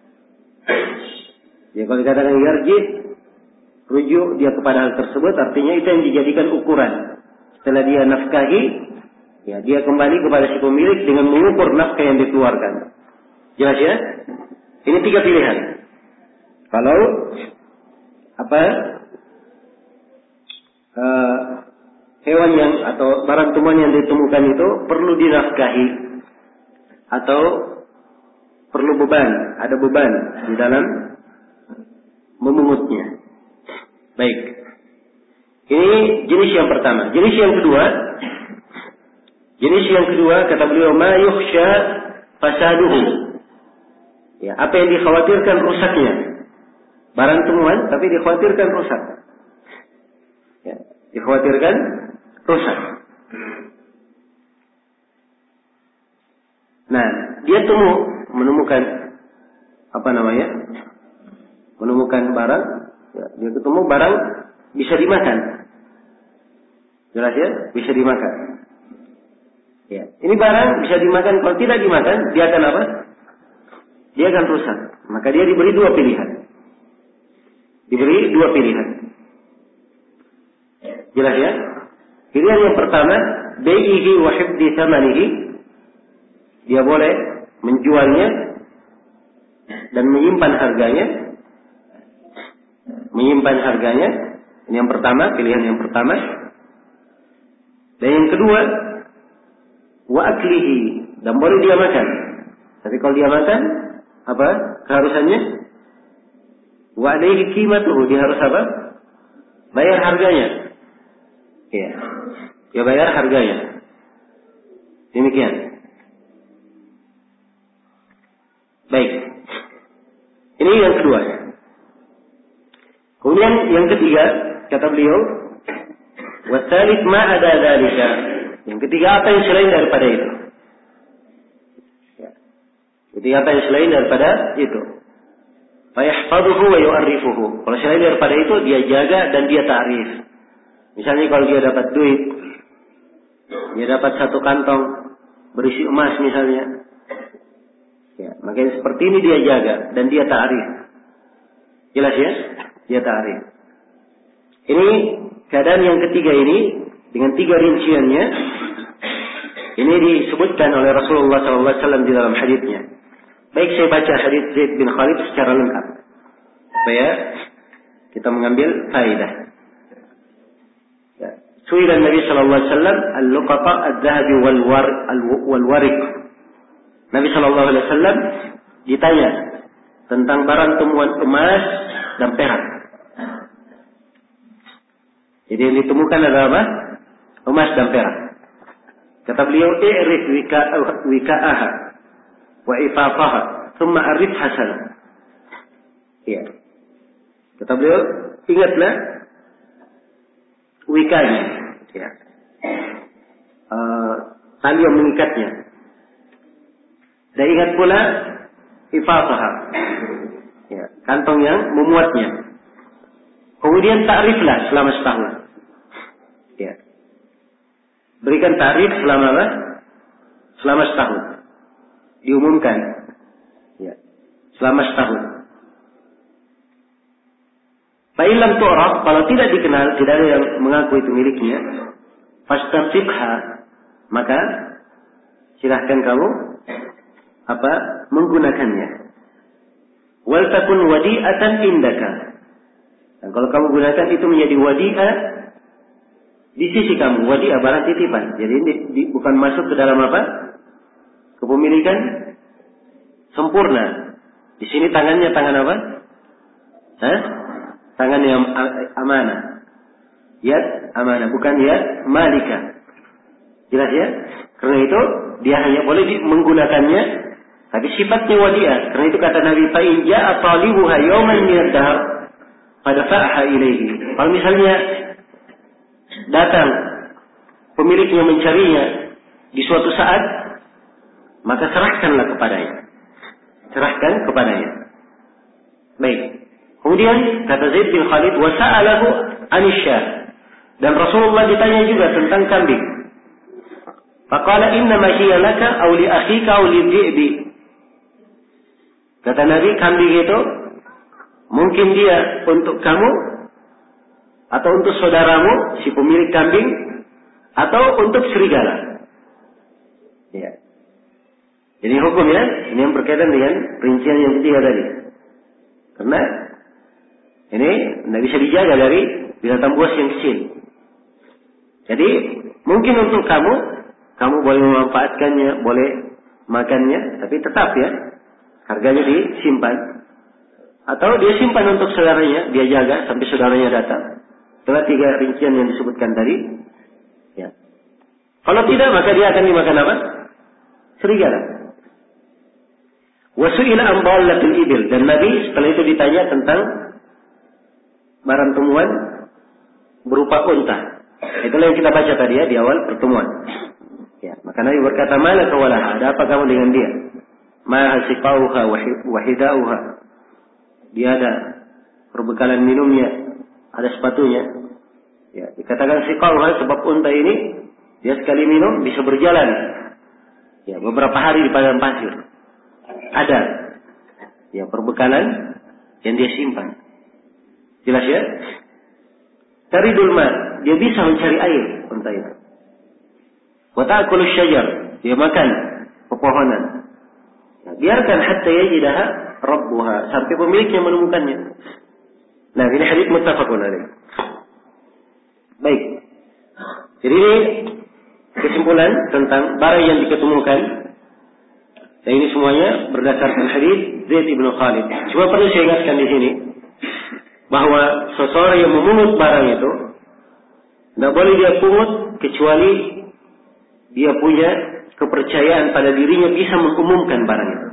Ya, kalau dikatakan yarji, rujuk dia kepada hal tersebut, artinya itu yang dijadikan ukuran. Setelah dia nafkahi, ya dia kembali kepada si pemilik dengan mengukur nafkah yang dikeluarkan. Jelas ya? Ini tiga pilihan. Kalau apa uh, hewan yang atau barang tumbuhan yang ditemukan itu perlu dinafkahi atau perlu beban, ada beban di dalam memungutnya. Baik. Ini jenis yang pertama. Jenis yang kedua, jenis yang kedua kata beliau ma yukhsha fasaduhu. Ya, apa yang dikhawatirkan rusaknya. Barang temuan tapi dikhawatirkan rusak. Ya, dikhawatirkan rusak. Nah, dia temu menemukan apa namanya? Menemukan barang, ya, dia ketemu barang bisa dimakan. Jelas ya, bisa dimakan. Ya, ini barang bisa dimakan. Kalau tidak dimakan, dia akan apa? Dia akan rusak. Maka dia diberi dua pilihan. Diberi dua pilihan. Jelas ya? Pilihan yang pertama, bai'ihi wa hifdhi thamanihi. Dia boleh menjualnya dan menyimpan harganya. Menyimpan harganya. Ini yang pertama, pilihan yang pertama. Dan yang kedua, wa aklihi, dan boleh dia makan. Tapi kalau dia makan, apa keharusannya? Wa alaihi qimatuhu, dia harus apa? Bayar harganya. Ya. Dia bayar harganya. Demikian. Baik. Ini yang kedua. Kemudian yang ketiga, kata beliau, wa tsalits ma ada dzalika. Yang ketiga apa yang selain daripada itu? Ya. Ketiga apa yang selain daripada itu? Fa yahfazuhu wa yu'arrifuhu. Kalau selain daripada itu dia jaga dan dia ta'rif. Misalnya kalau dia dapat duit, dia dapat satu kantong berisi emas misalnya. Ya, makanya seperti ini dia jaga dan dia ta'rif. Jelas ya? Dia ta'rif. Ini keadaan yang ketiga ini dengan tiga rinciannya. Ini disebutkan oleh Rasulullah shallallahu alaihi wasallam di dalam haditsnya. Baik, saya baca hadits Zaid bin Khalid secara lengkap supaya kita mengambil faedah. Ya. Suila Nabi sallallahu alaihi wasallam al-luqata adz-dzahabi wal war wal warik. Nabi sallallahu alaihi wasallam ditanya tentang barang temuan emas dan perak. Jadi yang ditemukan adalah apa? Emas dan perak. Kata beliau, i'rif wika'aha wa ifafaha thumma arif hasan. Iya. Kata beliau, ingatlah wikanya, ya. Uh, tali yang mengikatnya. Dan ingat pula ifafaha, ya, kantong yang memuatnya. Kemudian ta'riflah selama setahun. Ya. Berikan ta'rif selama apa? Selama setahun. Diumumkan. Ya. Selama setahun. Fa'ilam tu'raf, kalau tidak dikenal, tidak ada yang mengaku itu miliknya, fastasibha, maka silahkan kamu apa? Menggunakannya. Wal takun wadi'atan indaka. Dan kalau kamu gunakan itu menjadi wadi'ah di sisi kamu, wadi'ah barang titipan. Jadi ini di, bukan masuk ke dalam apa? Kepemilikan sempurna. Di sini tangannya tangan apa? Hah? Tangan yang amanah. Yad amanah, bukan yad malika. Jelas ya? Karena itu dia hanya boleh menggunakannya, tapi sifatnya wadi'ah. Karena itu kata Nabi, fa in ja'a talibuha yawman min ad-dahr, fadafa'aha ilaihi. Kalau misalnya datang pemiliknya mencarinya di suatu saat, maka serahkanlah kepadanya. Serahkan kepadanya. Baik. Kemudian kata Zaid bin Khalid, wa sa'alahu anisya. Dan Rasulullah ditanya juga tentang kambing. Faqala innama hiya laka aw li akhika aw li dhi'bi. Kata Nabi, kambing itu mungkin dia untuk kamu atau untuk saudaramu si pemilik kambing atau untuk serigala. Ya. Jadi hukum ya, ini yang berkaitan dengan rincian yang ketiga tadi. Karena ini tidak bisa dijaga dari binatang buas yang kecil. Jadi mungkin untuk kamu, kamu boleh memanfaatkannya, boleh makannya, tapi tetap ya harganya disimpan. Atau dia simpan untuk saudaranya, dia jaga sampai saudaranya datang. Itulah tiga rincian yang disebutkan tadi. Ya. Kalau tidak, maka dia akan dimakan apa? Serigala. Wasu'ila an dallatil ibil. Dan Nabi setelah itu ditanya tentang barang temuan berupa unta. Itulah yang kita baca tadi ya di awal pertemuan. Ya, maka Nabi berkata, "Malaka walaha?" Ada apa kamu dengan dia? Ma hasifauha wahidauha. Dia ada perbekalan minumnya, ada sepatunya. Ya, dikatakan siqauha sebab unta ini dia sekali minum bisa berjalan. Ya, beberapa hari di padang pasir. Ada ya perbekalan yang dia simpan. Jelas ya? Taridul ma, dia bisa mencari air unta itu. Wa ta'kulu syajar, dia makan pepohonan. Ya, biarkan hatta yajidaha rabbuha, sampai pemiliknya menemukannya. Nah, ini hadits muttafaqun alaih. Baik. Jadi ini kesimpulan tentang barang yang diketemukan. Dan ini semuanya berdasarkan hadits Zaid bin Khalid. Cuma perlu saya ingatkan di sini bahwa seseorang yang memungut barang itu tidak boleh dia pungut kecuali dia punya kepercayaan pada dirinya bisa mengumumkan barang itu.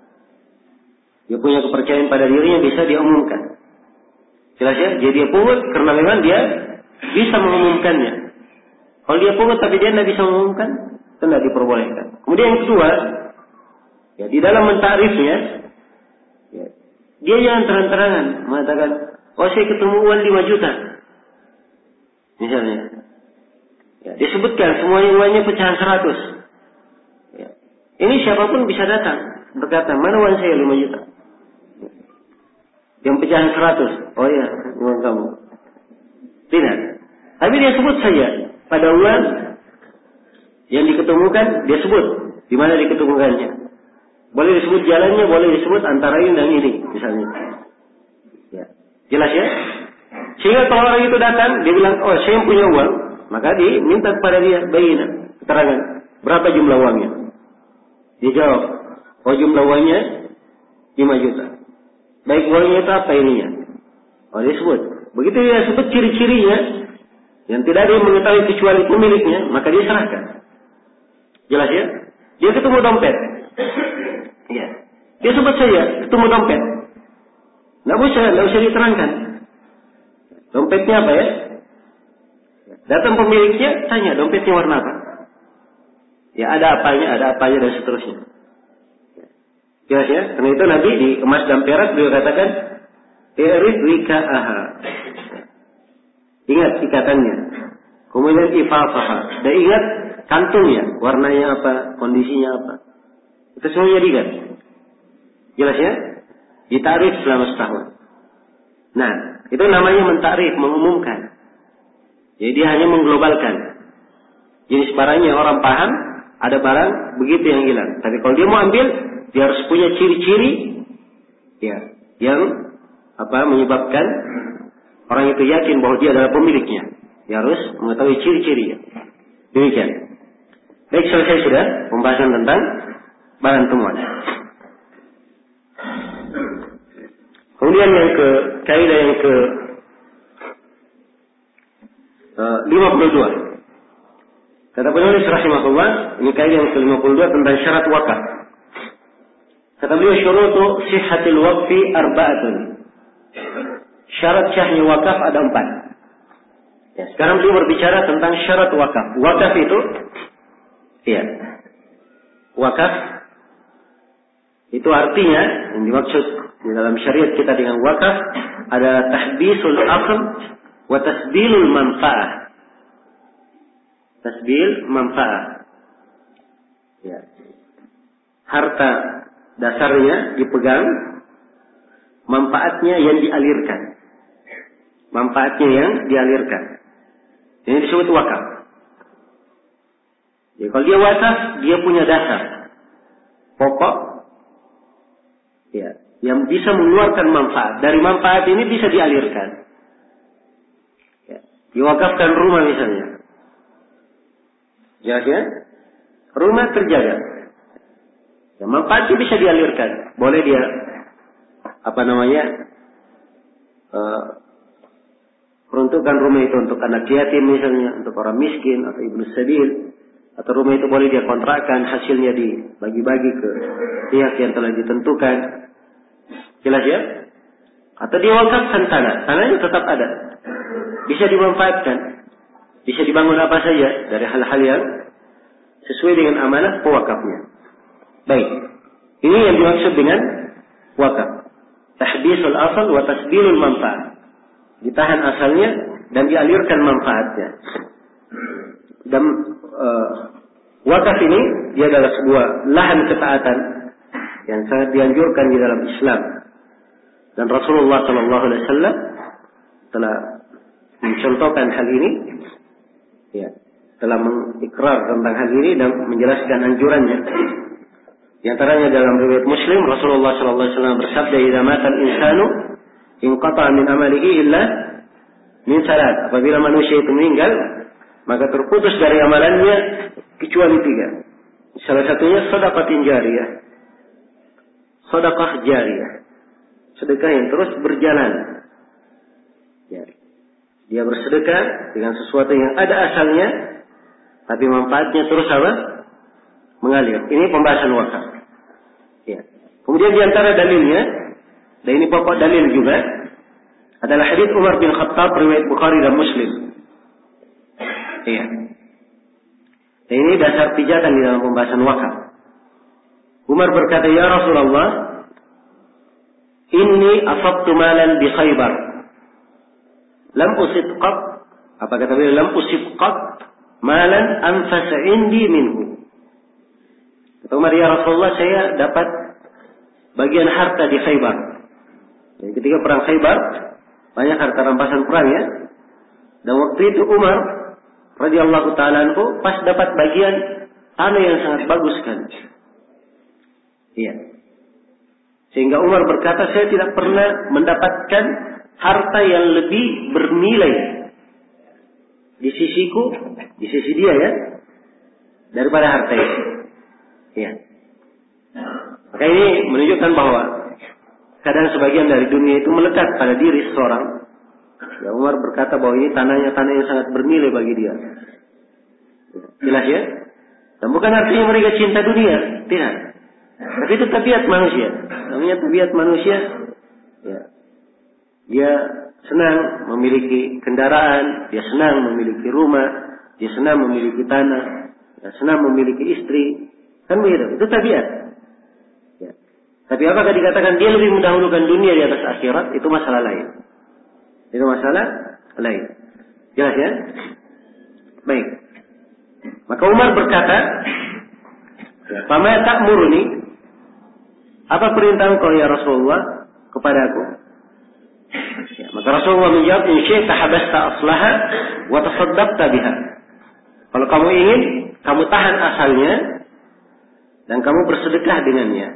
Dia punya kepercayaan pada dirinya bisa dia umumkan. Jelas ya? Jadi dia pungut karena memang dia bisa mengumumkannya. Kalau dia pungut tapi dia tidak bisa mengumumkan, itu tidak diperbolehkan. Kemudian yang kedua, ya di dalam mentakrifnya, ya, dia jangan terang-terangan mengatakan, oh saya ketemu uang lima juta. Misalnya. Ya, disebutkan semuanya uangnya pecahan seratus. Ya. Ini siapapun bisa datang berkata, mana uang saya lima juta? Yang pecahan seratus. Oh ya, uang kamu. Tidak. Tapi dia sebut saja pada uang yang diketemukan, dia sebut di mana diketemukannya. Boleh disebut jalannya, boleh disebut antara ini dan ini, misalnya. Ya. Jelas ya? Sehingga kalau orang itu datang, dia bilang, oh saya punya uang, maka diminta kepada dia bayina, keterangan berapa jumlah uangnya. Dia jawab, oh jumlah uangnya lima juta. Baik, uangnya itu apa ininya? Oh dia sebut. Begitu dia sebut ciri-cirinya, yang tidak ada yang mengetahui kecuali pemiliknya, maka dia serahkan. Jelas ya? Dia ketemu dompet. Ya. Dia sebut saja ketemu dompet. Tidak usah, tidak usah diterangkan. Dompetnya apa ya? Datang pemiliknya, tanya dompetnya warna apa? Ya ada apanya, ada apanya dan seterusnya. Jelas ya? Karena itu Nabi di emas dan perak beliau katakan, "I'rif wika'aha." Ingat ikatannya. Kemudian ifafaha. Dan ingat kantungnya, warnanya apa, kondisinya apa. Itu semuanya diingat. Jelas ya? Ditakrif selama setahun. Nah, itu namanya mentakrif, mengumumkan. Jadi dia hanya mengglobalkan. Jenis barangnya orang paham, ada barang begitu yang hilang. Tapi kalau dia mau ambil, dia harus punya ciri-ciri ya, yang apa menyebabkan orang itu yakin bahwa dia adalah pemiliknya. Dia harus mengetahui ciri-cirinya. Demikian. Baik, selesai sudah pembahasan tentang barang temuan. Kemudian yang ke kaidah yang ke uh, lima puluh dua. Kata penulis rahimahullah, ini kaidah yang ke lima puluh dua tentang syarat wakaf. Kata beliau, syurutu sihhatil waqfi arba'atun. syarat syahnya wakaf ada empat. Ya, sekarang beliau berbicara tentang syarat wakaf. Wakaf itu, ya, wakaf itu artinya yang dimaksud di dalam syariat kita dengan wakaf ada tahbisul asl wa tasbilul manfaah. Tasbil manfaah. Ya. Harta dasarnya dipegang, manfaatnya yang dialirkan. Manfaatnya yang dialirkan. Ini disebut wakaf. Ya, kalau dia wakaf, dia punya dasar pokok, ya, yang bisa mengeluarkan manfaat. Dari manfaat ini bisa dialirkan. Ya, diwakafkan rumah misalnya. Jelas ya? Rumah terjaga. Ya, manfaatnya bisa dialirkan. Boleh dia, apa namanya, uh, peruntukan rumah itu untuk anak yatim misalnya, untuk orang miskin atau ibnu sabil, atau rumah itu boleh dia kontrakkan, hasilnya dibagi-bagi ke pihak yang telah ditentukan. Jelas ya? Atau dia wakafkan tanah, tanahnya tetap ada, bisa dimanfaatkan, bisa dibangun apa saja dari hal-hal yang sesuai dengan amanah pewakafnya. Baik, ini yang dimaksud dengan wakaf. Tahbisul asal wa tasbilul manfaat. Ditahan asalnya dan dialirkan manfaatnya. Dan uh, wakaf ini dia adalah sebuah lahan ketaatan yang sangat dianjurkan di dalam Islam. Dan Rasulullah Shallallahu Alaihi Wasallam telah mencontohkan hal ini, ya, telah mengikrar tentang hal ini dan menjelaskan anjurannya. Di antaranya dalam riwayat Muslim, Rasulullah Shallallahu Alaihi Wasallam bersabda, "Idza mata al-insanu inqata'a min amalihi illa min salat." Apabila manusia itu meninggal, maka terputus dari amalannya kecuali tiga. Salah satunya sedekah jariyah. Sedekah jariyah. Sedekah yang terus berjalan. Ya. Dia bersedekah dengan sesuatu yang ada asalnya, tapi manfaatnya terus apa? Mengalir. Ini pembahasan wakaf. Ya. Kemudian di antara dalilnya, dan ini pokok dalil juga, adalah hadits Umar bin Khattab riwayat Bukhari dan Muslim. Iya. Dan ini dasar pijakan di dalam pembahasan wakaf. Umar berkata, "Ya Rasulullah, inni asabtu malan bi Khaybar. Lam usib qat." Apa kata beliau? "Lam usib qat malan anfasa indi minhu." Kata Umar, "Ya Rasulullah, saya dapat bagian harta di Khaybar." Jadi ketika perang Khaybar, banyak harta rampasan perang ya. Dan waktu itu Umar radhiyallahu ta'ala anhu pas dapat bagian tanah yang sangat bagus kan. Iya. Sehingga Umar berkata, "Saya tidak pernah mendapatkan harta yang lebih bernilai di sisiku, di sisi dia ya, daripada harta itu." Iya. Maka ini menunjukkan bahwa kadang sebagian dari dunia itu melekat pada diri seseorang. Ya, Umar berkata bahwa ini tanahnya tanah yang sangat bernilai bagi dia. Jelas ya? Dan bukan artinya mereka cinta dunia, tidak. Tapi itu tabiat manusia. Namanya tabiat manusia. Ya. Dia senang memiliki kendaraan, dia senang memiliki rumah, dia senang memiliki tanah, dia senang memiliki istri. Kan begitu? Itu tabiat. Ya. Tapi apakah dikatakan dia lebih mendahulukan dunia di atas akhirat? Itu masalah lain. Itu masalah lain. Jelas ya? Baik. Maka Umar berkata, "Fama ta'muruni?" Apa perintah engkau ya Rasulullah kepadaku? Ya, maka Rasulullah menjawab, "In syi'ta habasta aslaha wa tasaddaqta biha." Kalau kamu ingin, kamu tahan asalnya dan kamu bersedekah dengannya.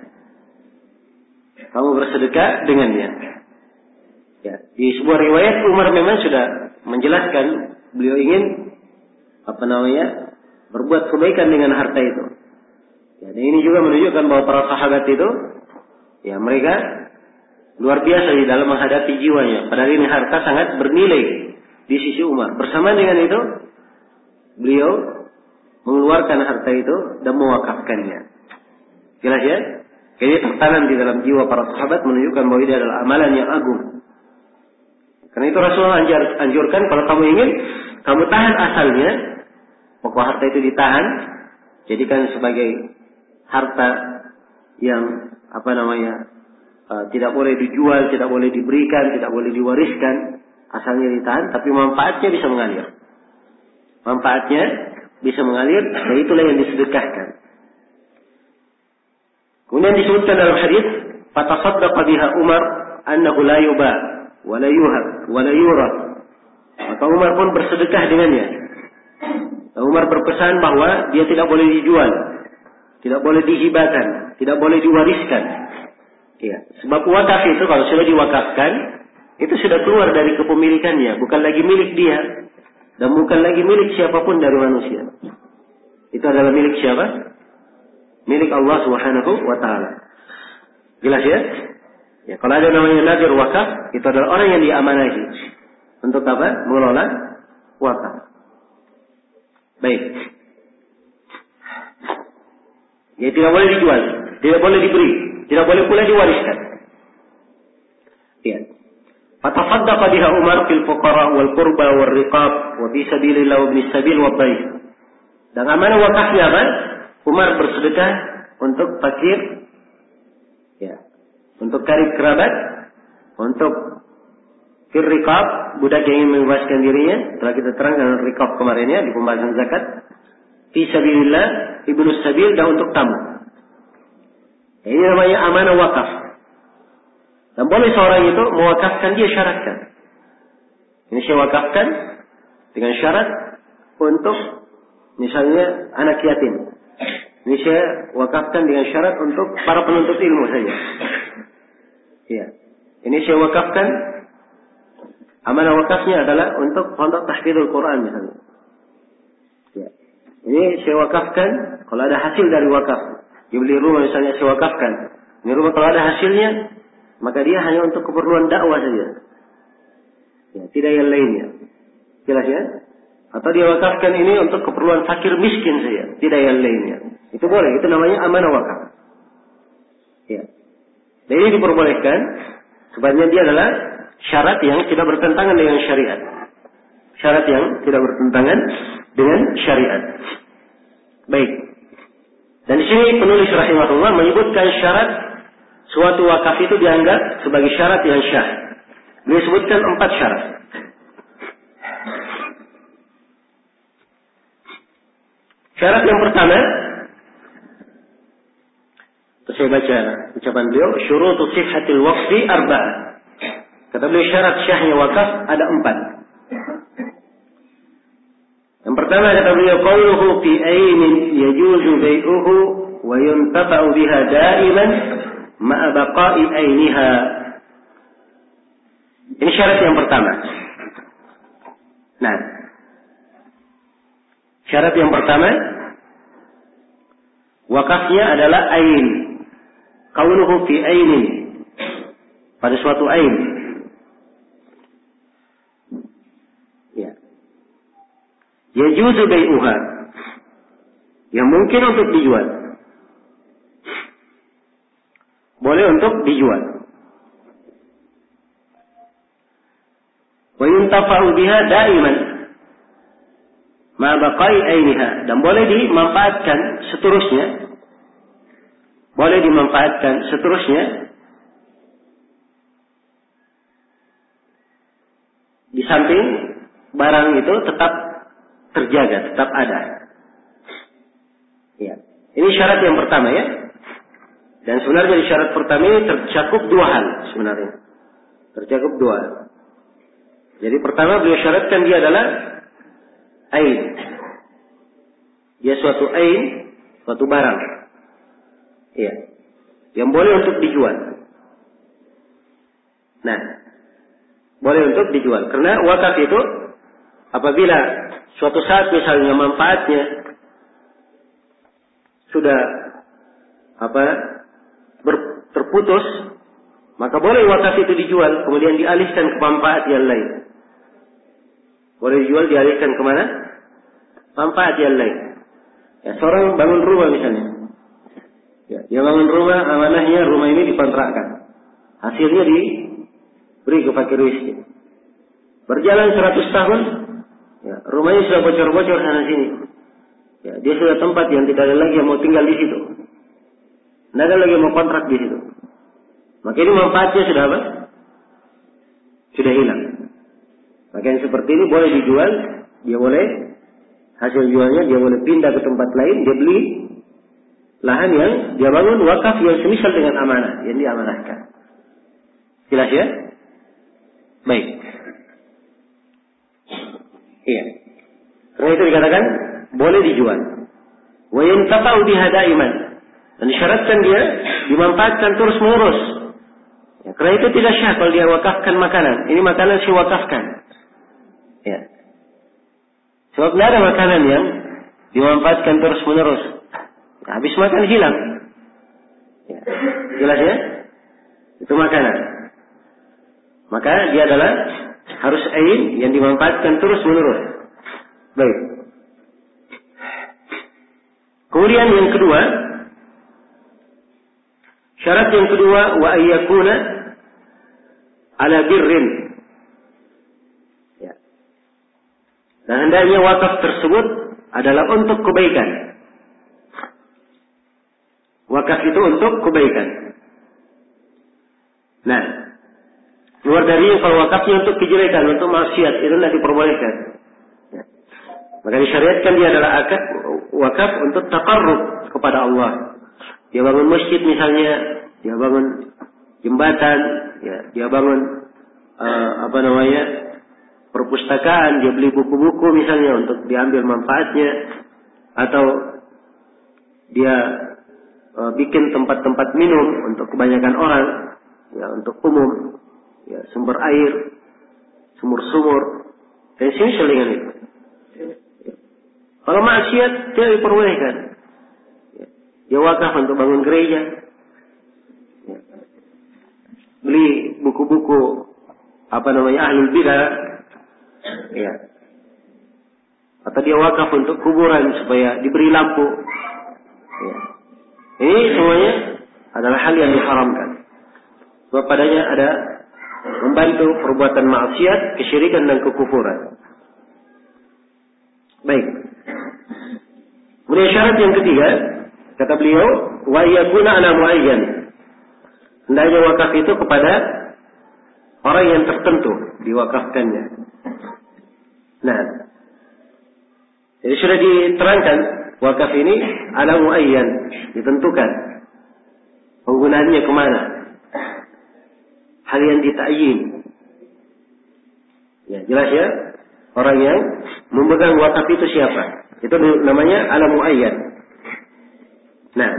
Kamu bersedekah dengannya. Ya, di sebuah riwayat Umar memang sudah menjelaskan beliau ingin apa namanya berbuat kebaikan dengan harta itu. Ya, dan ini juga menunjukkan bahwa para sahabat itu, ya mereka luar biasa di dalam menghadapi jiwanya. Padahal ini harta sangat bernilai di sisi Umar. Bersama dengan itu, beliau mengeluarkan harta itu dan mewakafkannya. Jelas ya? Jadi tertanam di dalam jiwa para sahabat menunjukkan bahwa ini adalah amalan yang agung. Karena itu Rasulullah anjurkan kalau kamu ingin, kamu tahan asalnya, pokok harta itu ditahan, jadikan sebagai harta yang apa namanya uh, tidak boleh dijual, tidak boleh diberikan, tidak boleh diwariskan, asalnya ditahan, tapi manfaatnya bisa mengalir. Manfaatnya bisa mengalir, dan itulah yang disedekahkan. Kemudian disebutkan dalam hadis, "Fatasaddaqa biha Umar annahu la yuba wa la yuhab wa la yura." Maka Umar pun bersedekah dengannya. Dan Umar berpesan bahwa dia tidak boleh dijual, tidak boleh dihibahkan, tidak boleh diwariskan. Ya, sebab wakaf itu kalau sudah diwakafkan, itu sudah keluar dari kepemilikannya, bukan lagi milik dia, dan bukan lagi milik siapapun dari manusia. Itu adalah milik siapa? Milik Allah Subhanahu wa taala. Jelas ya? Ya, kalau ada namanya nazir wakaf, itu adalah orang yang diamanahi. Untuk apa? Mengelola wakaf. Baik. Ya, tidak boleh dijual, tidak boleh diberi, tidak boleh pula diwariskan. Ya. Fatafaddaqa biha Umar fil fuqara wal qurba wal riqab wa fi sabilillah wa ibnis sabil wa bayi. Dan amanah wakafnya apa? Umar bersedekah untuk fakir, ya, untuk karib kerabat, untuk fil riqab, budak yang ingin membebaskan dirinya, telah kita terangkan riqab kemarin ya di pembahasan zakat. Fi sabilillah, ibnu sabil, dan untuk tamu. Ya, ini namanya amanah wakaf. Dan boleh seorang itu mewakafkan, dia syaratkan. Ini saya wakafkan dengan syarat untuk misalnya anak yatim. Ini saya wakafkan dengan syarat untuk para penuntut ilmu saja. Ya. Ini saya wakafkan, amanah wakafnya adalah untuk pondok tahfidzul Quran misalnya. Ya. Ini saya wakafkan, kalau ada hasil dari wakaf, dia beli rumah misalnya saya wakafkan. Ini rumah kalau ada hasilnya, maka dia hanya untuk keperluan dakwah saja. Ya, tidak yang lainnya. Jelas ya? Atau dia wakafkan ini untuk keperluan fakir miskin saja, tidak yang lainnya. Itu boleh, itu namanya amanah wakaf. Ya. Dan ini diperbolehkan, sebabnya dia adalah syarat yang tidak bertentangan dengan syariat. Syarat yang tidak bertentangan dengan syariat. Baik. Dan di sini penulis rahimahullah menyebutkan syarat suatu wakaf itu dianggap sebagai syarat yang syah. Dia sebutkan empat syarat. Syarat yang pertama, saya baca ucapan beliau, syurutu sihhatil waqfi arba'ah. Kata beliau syarat syahnya wakaf ada empat. Yang pertama kata beliau, qawluhu fi aynin yajuzu bai'uhu wa yuntafa'u biha da'iman ma'a baqa'i ayniha. Ini syarat yang pertama. Nah, syarat yang pertama, wakafnya adalah ain. Qawluhu fi ainin, pada suatu ain. Ya. Yajuzu bai'uha, yang mungkin untuk dijual. Boleh untuk dijual. Wa yuntafa'u biha da'iman ma baqai ainiha, dan boleh dimanfaatkan seterusnya. Boleh dimanfaatkan seterusnya di samping barang itu tetap terjaga, tetap ada. Ya. Ini syarat yang pertama ya. Dan sebenarnya di syarat pertama ini tercakup dua hal sebenarnya. Tercakup dua hal. Jadi pertama beliau syaratkan dia adalah ain. Dia suatu ain, suatu barang. Ya. Yang boleh untuk dijual. Nah, boleh untuk dijual. Karena wakaf itu apabila suatu saat misalnya manfaatnya sudah apa ber, terputus, maka boleh wakaf itu dijual, kemudian dialihkan ke manfaat yang lain. Boleh dijual, dialihkan kemana? Manfaat yang lain. Ya, seorang bangun rumah misalnya. Ya, dia bangun rumah, amanahnya rumah ini dikontrakkan. Hasilnya diberi ke fakir miskin. Berjalan seratus tahun, ya, rumahnya sudah bocor-bocor sana sini. Ya, dia sudah tempat yang tidak ada lagi yang mau tinggal di situ. Tidak ada lagi yang mau kontrak di situ. Maka ini manfaatnya sudah apa? Sudah hilang. Maka yang seperti ini boleh dijual, dia boleh hasil jualnya dia boleh pindah ke tempat lain, dia beli lahan yang dia bangun wakaf yang semisal dengan amanah yang diamanahkan. Jelas ya? Baik. Iya. Karena itu dikatakan boleh dijual. Wa yantafa'u biha daiman. Dan disyaratkan dia dimanfaatkan terus menerus. Ya, karena itu tidak syah kalau dia wakafkan makanan. Ini makanan si wakafkan. Ya. Sebab tidak ada makanan yang dimanfaatkan terus menerus. Ya, habis makan hilang. Ya. Jelas ya? Itu makanan. Maka dia adalah harus ain yang dimanfaatkan terus menerus. Baik. Kemudian yang kedua, syarat yang kedua wa ayyakuna ala birrin. Ya. Dan hendaknya wakaf tersebut adalah untuk kebaikan. Wakaf itu untuk kebaikan. Nah, luar dari kalau wakafnya untuk kejelekan, untuk maksiat, itu tidak diperbolehkan. Ya. Maka disyariatkan dia adalah akad wakaf untuk taqarrub kepada Allah. Dia bangun masjid misalnya, dia bangun jembatan, ya, dia bangun uh, apa namanya perpustakaan, dia beli buku-buku misalnya untuk diambil manfaatnya, atau dia uh, bikin tempat-tempat minum untuk kebanyakan orang, ya, untuk umum. Ya, sumber air, sumur-sumur, dan semisal dengan itu. Ya. Kalau maksiat, tidak diperbolehkan. Ya. Dia wakaf untuk bangun gereja, ya. Beli buku-buku apa namanya ahlul bidah, ya. Atau dia wakaf untuk kuburan supaya diberi lampu. Ya. Ini semuanya adalah hal yang diharamkan. Sebab padanya ada membantu perbuatan maksiat, kesyirikan dan kekufuran. Baik. Kemudian syarat yang ketiga, kata beliau, wa yakuna ala muayyan. Hendaknya wakaf itu kepada orang yang tertentu diwakafkannya. Nah, jadi sudah diterangkan wakaf ini ala muayyan, ditentukan penggunaannya kemana. Hal yang ditakyin. Ya, jelas ya? Orang yang memegang wakaf itu siapa? Itu namanya ala muayyan. Nah,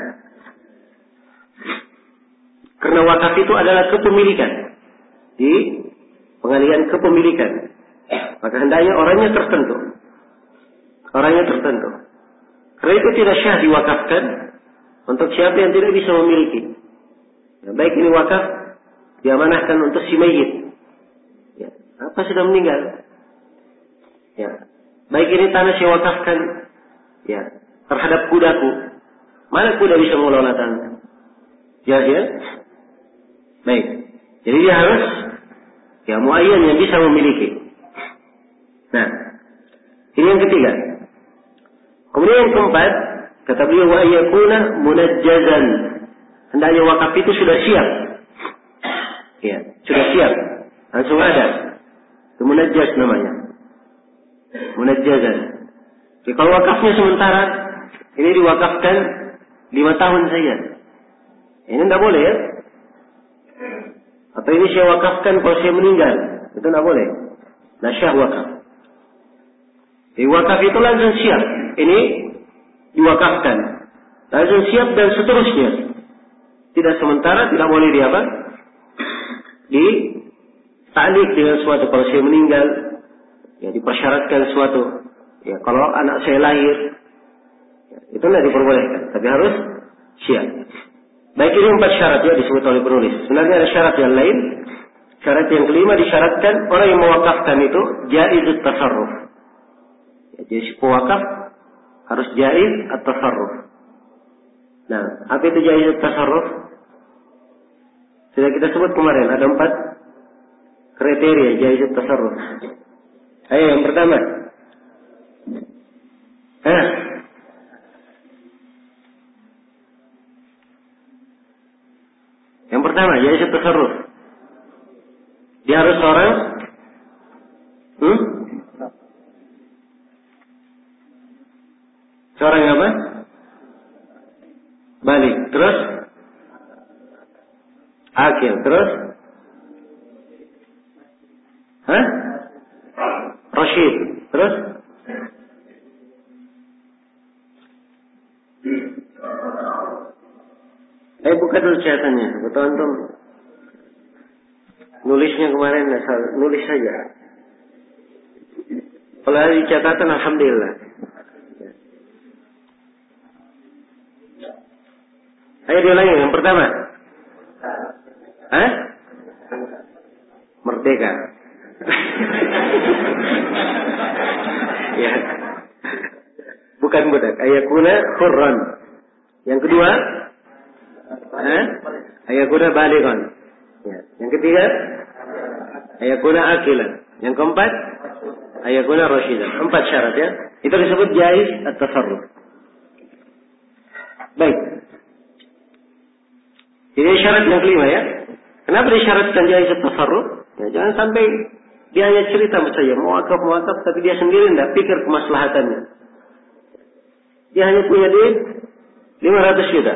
karena wakaf itu adalah kepemilikan. Di pengalihan kepemilikan. Maka hendaknya orangnya tertentu. Orangnya tertentu. Karena itu tidak syah diwakafkan untuk siapa yang tidak bisa memiliki. Ya, baik ini wakaf diamanahkan untuk si mayit. Ya, apa sudah meninggal? Ya, baik ini tanah saya wakafkan, ya, terhadap kudaku. Mana kuda bisa mengelola tanah? Ya, ya. Baik. Jadi dia harus ya muayyan yang bisa memiliki. Nah, ini yang ketiga. Kemudian yang keempat, kata beliau wa yakuna munajjazan. Hendaknya wakaf itu sudah siap. Ya, sudah siap. Langsung ada. Itu munajjaz namanya. Munajjazan. Jadi kalau wakafnya sementara, ini diwakafkan lima tahun saja. Ini tidak boleh ya. Atau ini saya wakafkan kalau saya meninggal. Itu tidak boleh. Nasyah wakaf. Jadi wakaf itu langsung siap. Ini diwakafkan. Langsung siap dan seterusnya. Tidak sementara, tidak boleh di apa? Di ta'liq dengan suatu. Kalau saya meninggal, ya dipersyaratkan suatu. Ya, kalau anak saya lahir, ya, itu tidak diperbolehkan. Tapi harus siap. Baik, ini empat syarat ya disebut oleh penulis. Sebenarnya ada syarat yang lain. Syarat yang kelima disyaratkan orang yang mewakafkan itu jaizut tasarruf. Ya, jadi si pewakaf harus jaiz at-tasarruf. Nah, apa itu jaizut tasarruf? Sudah kita sebut kemarin ada empat kriteria jaizat tasarruf. Ayo yang pertama. Hah? Yang pertama jaizat tasarruf. Dia harus seorang hmm? Seorang apa? Balik. Terus? Akil. Terus? Hah? Rasyid. Terus? Eh buka dulu catatannya. Betul antum. Nulisnya kemarin asal nulis saja. Kalau ada di catatan alhamdulillah. Ayo diulangi yang pertama. Hah? Merdeka. Ya. Bukan budak. Ayakuna khurran. Yang kedua, hah? Ayakuna balighan. Ya. Yang ketiga, ayakuna akilan. Yang keempat, ayakuna rasyidan. Empat syarat ya. Itu disebut jaiz at-tasarruf. Baik. Jadi syarat yang kelima ya. Kenapa disyaratkan jaiz at-tasarruf? Ya, jangan sampai dia hanya cerita saja, muakaf muakaf, tapi dia sendiri tidak pikir kemaslahatannya. Dia hanya punya duit lima ratus juta.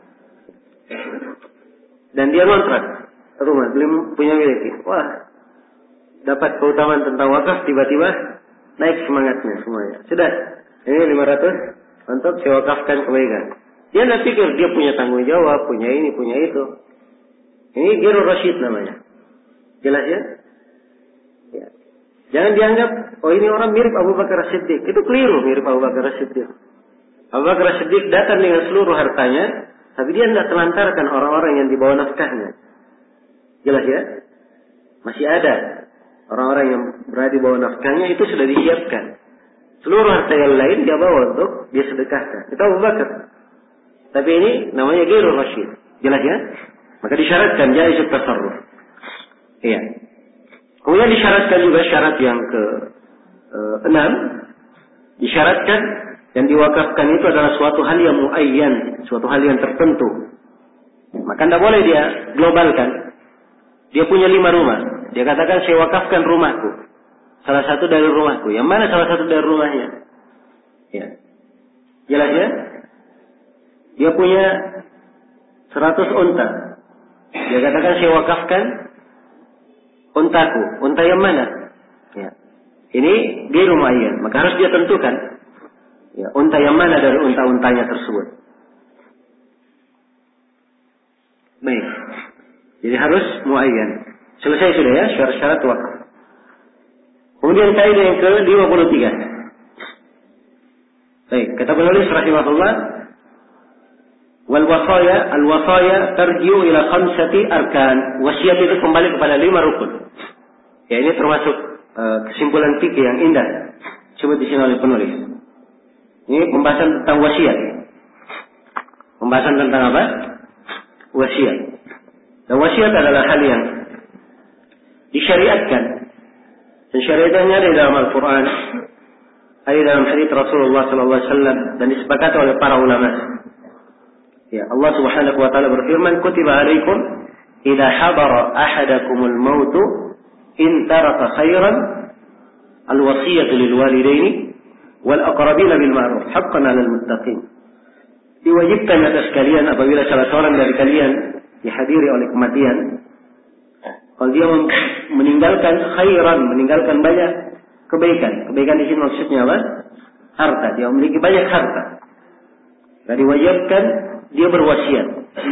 Dan dia kontrak rumah, belum punya milik. Wah, dapat keutamaan tentang wakaf, tiba-tiba naik semangatnya semuanya. Sudah, ini lima ratus untuk saya wakafkan kebaikan. Dia tidak pikir dia punya tanggung jawab, punya ini, punya itu. Ini Ghairu Rasyid namanya. Jelas ya? Ya. Jangan dianggap, oh ini orang mirip Abu Bakar As-Siddiq. Itu keliru mirip Abu Bakar As-Siddiq. Abu Bakar As-Siddiq datang dengan seluruh hartanya, tapi dia tidak telantarkan orang-orang yang dibawa nafkahnya. Jelas ya? Masih ada orang-orang yang berada di bawah nafkahnya, itu sudah disiapkan. Seluruh harta yang lain dia bawa untuk dia sedekahkan. Itu Abu Bakar. Tapi ini namanya Ghairu Rasyid. Jelas ya? Maka disyaratkan jaiz at-tasarruf. Iya. Kemudian disyaratkan juga syarat yang ke uh, enam. Disyaratkan yang diwakafkan itu adalah suatu hal yang muayyan, suatu hal yang tertentu. Maka tidak boleh dia globalkan. Dia punya lima rumah. Dia katakan saya wakafkan rumahku. Salah satu dari rumahku. Yang mana salah satu dari rumahnya? Ya. Jelas ya? Dia punya seratus unta. Dia katakan saya wakafkan untaku. Unta yang mana? Ya. Ini ghairu muayyan. Maka harus dia tentukan. Ya, unta yang mana dari unta-untanya tersebut. Baik. Jadi harus muayyan. Selesai sudah ya syarat-syarat wakaf. Kemudian kaidah yang ke lima puluh tiga. Baik, kata penulis rahimahullah, wal wasaya al wasaya tarji'u ila khamsati arkan. Wasiat itu kembali kepada lima rukun. Ya, ini termasuk uh, kesimpulan fikih yang indah coba di sini oleh penulis. Ini pembahasan tentang wasiat. Pembahasan tentang apa? Wasiat. Dan wasiat adalah hal yang disyariatkan. Dan syariatnya ada dalam Al-Quran, ada dalam hadits Rasulullah sallallahu alaihi wasallam, dan disepakati oleh para ulama. Ya, Allah Subhanahu wa taala berfirman, "Kutiba 'alaikum idza hadara ahadakumul mautu in taraka khairan al-wasiyatu lil walidaini wal aqrabina bil ma'ruf haqqan 'alal muttaqin." Diwajibkan atas kalian apabila salah seorang dari kalian dihadiri oleh kematian, kalau dia meninggalkan khairan, meninggalkan banyak kebaikan. Kebaikan di sini maksudnya apa? Harta. Dia memiliki banyak harta. Dan diwajibkan dia berwasiat.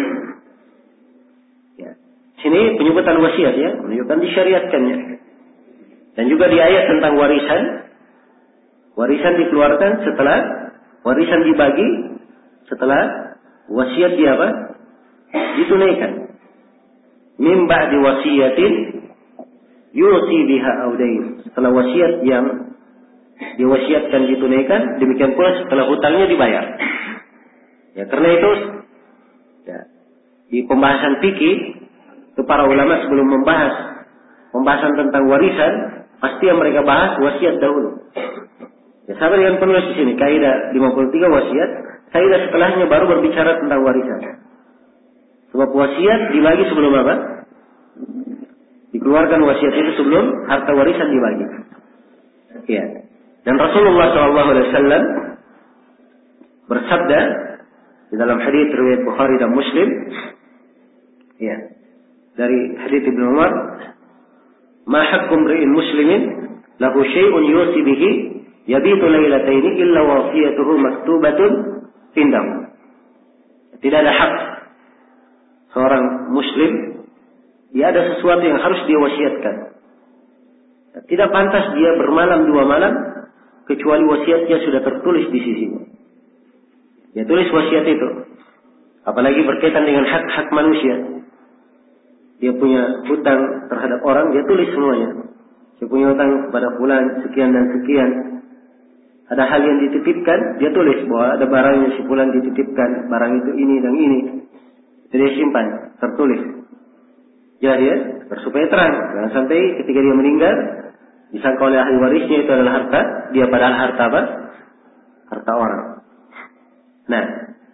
Ya. Sini penyebutan wasiat ya, menunjukkan disyariatkannya. Dan juga di ayat tentang warisan, warisan dikeluarkan setelah warisan dibagi, setelah wasiat dia apa? Ditunaikan. Min ba'di wasiyatin yusi biha audain. Setelah wasiat yang diwasiatkan ditunaikan, demikian pula setelah hutangnya dibayar. Ya, karena itu ya, di pembahasan fikih itu para ulama sebelum membahas pembahasan tentang warisan, pasti yang mereka bahas wasiat dahulu. Ya, sama dengan penulis di sini, kaidah lima puluh tiga wasiat, kaidah setelahnya baru berbicara tentang warisan. Sebab wasiat dibagi sebelum apa? Dikeluarkan wasiat itu sebelum harta warisan dibagi. Ya. Dan Rasulullah shallallahu alaihi wasallam bersabda di dalam hadits riwayat Bukhari dan Muslim, ya, dari hadits Ibnu Umar, "Ma haqqu imri'in muslimin lahu syai'un yusi bihi yabitu lailataini illa wasiyatuhu maktubatun indahu." Tidak ada hak seorang muslim, dia ada sesuatu yang harus dia wasiatkan. Tidak pantas dia bermalam dua malam kecuali wasiatnya sudah tertulis di sisinya. Dia tulis wasiat itu. Apalagi berkaitan dengan hak-hak manusia. Dia punya hutang terhadap orang, dia tulis semuanya. Dia punya hutang kepada fulan sekian dan sekian. Ada hal yang dititipkan, dia tulis bahwa ada barang yang si fulan dititipkan, barang itu ini dan ini. Jadi dia simpan, tertulis. Jadi ya, supaya terang. Jangan sampai ketika dia meninggal, disangka oleh ahli warisnya itu adalah harta, dia padahal harta apa? Harta orang. Nah,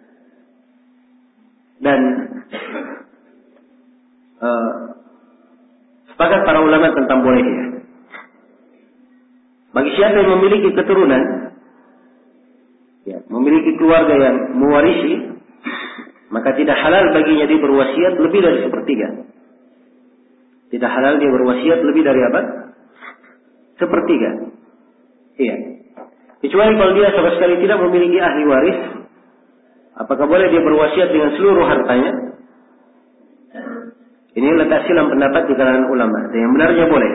dan uh, sepakat para ulama tentang bolehnya. Bagi siapa yang memiliki keturunan, ya, memiliki keluarga yang mewarisi, maka tidak halal baginya dia berwasiat lebih dari sepertiga. Tidak halal dia berwasiat lebih dari apa? Sepertiga. Iya. Kecuali kalau dia sama sekali tidak memiliki ahli waris, apakah boleh dia berwasiat dengan seluruh hartanya? Ini letak silam pendapat di kalangan ulama. Dan yang benarnya boleh.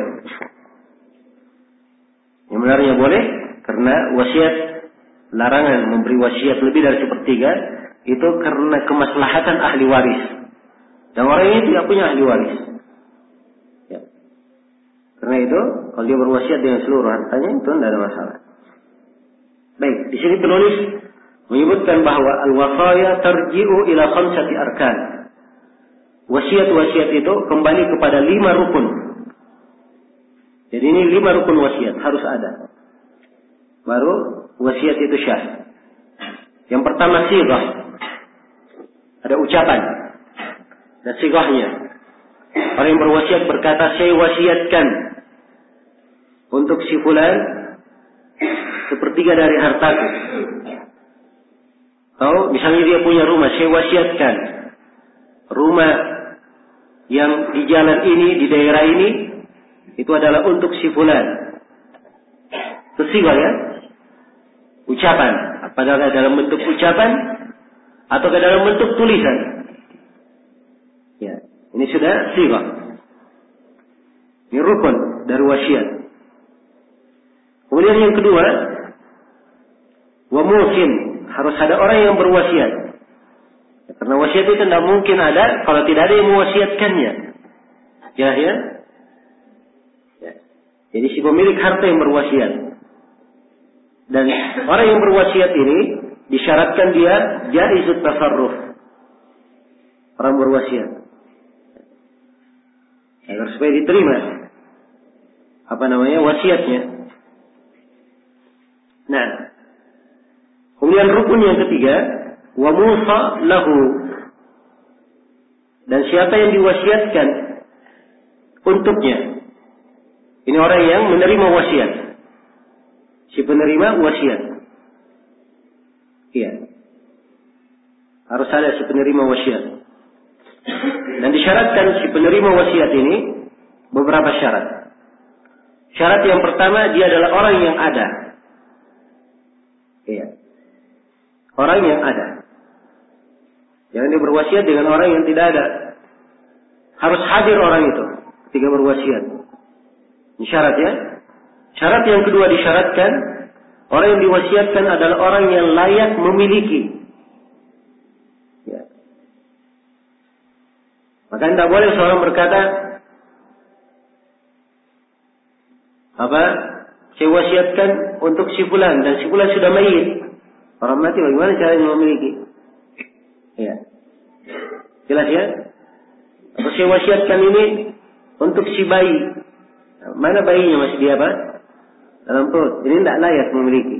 Yang benarnya boleh karena wasiat, larangan memberi wasiat lebih dari sepertiga itu karena kemaslahatan ahli waris. Dan orang ini tidak punya ahli waris. Ya. Karena itu, kalau dia berwasiat dengan seluruh hartanya itu tidak ada masalah. Baik, di sini penulis menyebutkan bahwa al-wasaya tarji'u ila khamsati arkan. Wasiat-wasiat itu kembali kepada lima rukun. Jadi ini lima rukun wasiat harus ada. Baru wasiat itu syah. Yang pertama sighah. Ada ucapan. Dan sighahnya. Orang yang berwasiat berkata, saya wasiatkan untuk si fulan sepertiga dari hartaku. Atau misalnya dia punya rumah, saya wasiatkan rumah yang di jalan ini, di daerah ini, itu adalah untuk si fulan. Sighah ya, ucapan. Apakah dalam bentuk ucapan atau dalam bentuk tulisan? Ya, ini sudah sighah. Ini rukun dari wasiat. Kemudian yang kedua, wa musin, harus ada orang yang berwasiat. Karena wasiat itu tidak mungkin ada kalau tidak ada yang mewasiatkannya. Ya, ya. Ya. Jadi si pemilik harta yang berwasiat. Dan orang yang berwasiat ini disyaratkan dia jaizut tasarruf. Orang berwasiat. Agar supaya diterima apa namanya wasiatnya. Nah, kemudian rukun yang ketiga, wa musa lahu. Dan siapa yang diwasiatkan untuknya. Ini orang yang menerima wasiat. Si penerima wasiat. Iya. Harus ada si penerima wasiat. Dan disyaratkan si penerima wasiat ini beberapa syarat. Syarat yang pertama, dia adalah orang yang ada. Iya. Orang yang ada. Jangan dia berwasiat dengan orang yang tidak ada. Harus hadir orang itu ketika berwasiat. Ini syarat ya. Syarat yang kedua disyaratkan, orang yang diwasiatkan adalah orang yang layak memiliki. Ya. Maka tidak boleh seorang berkata, apa? Saya wasiatkan untuk si fulan dan si fulan sudah mayit. Orang mati bagaimana caranya memiliki? Ya. Jelas ya? Atau saya wasiatkan ini untuk si bayi. Mana bayinya masih dia apa? Dalam perut. Ini tidak layak memiliki.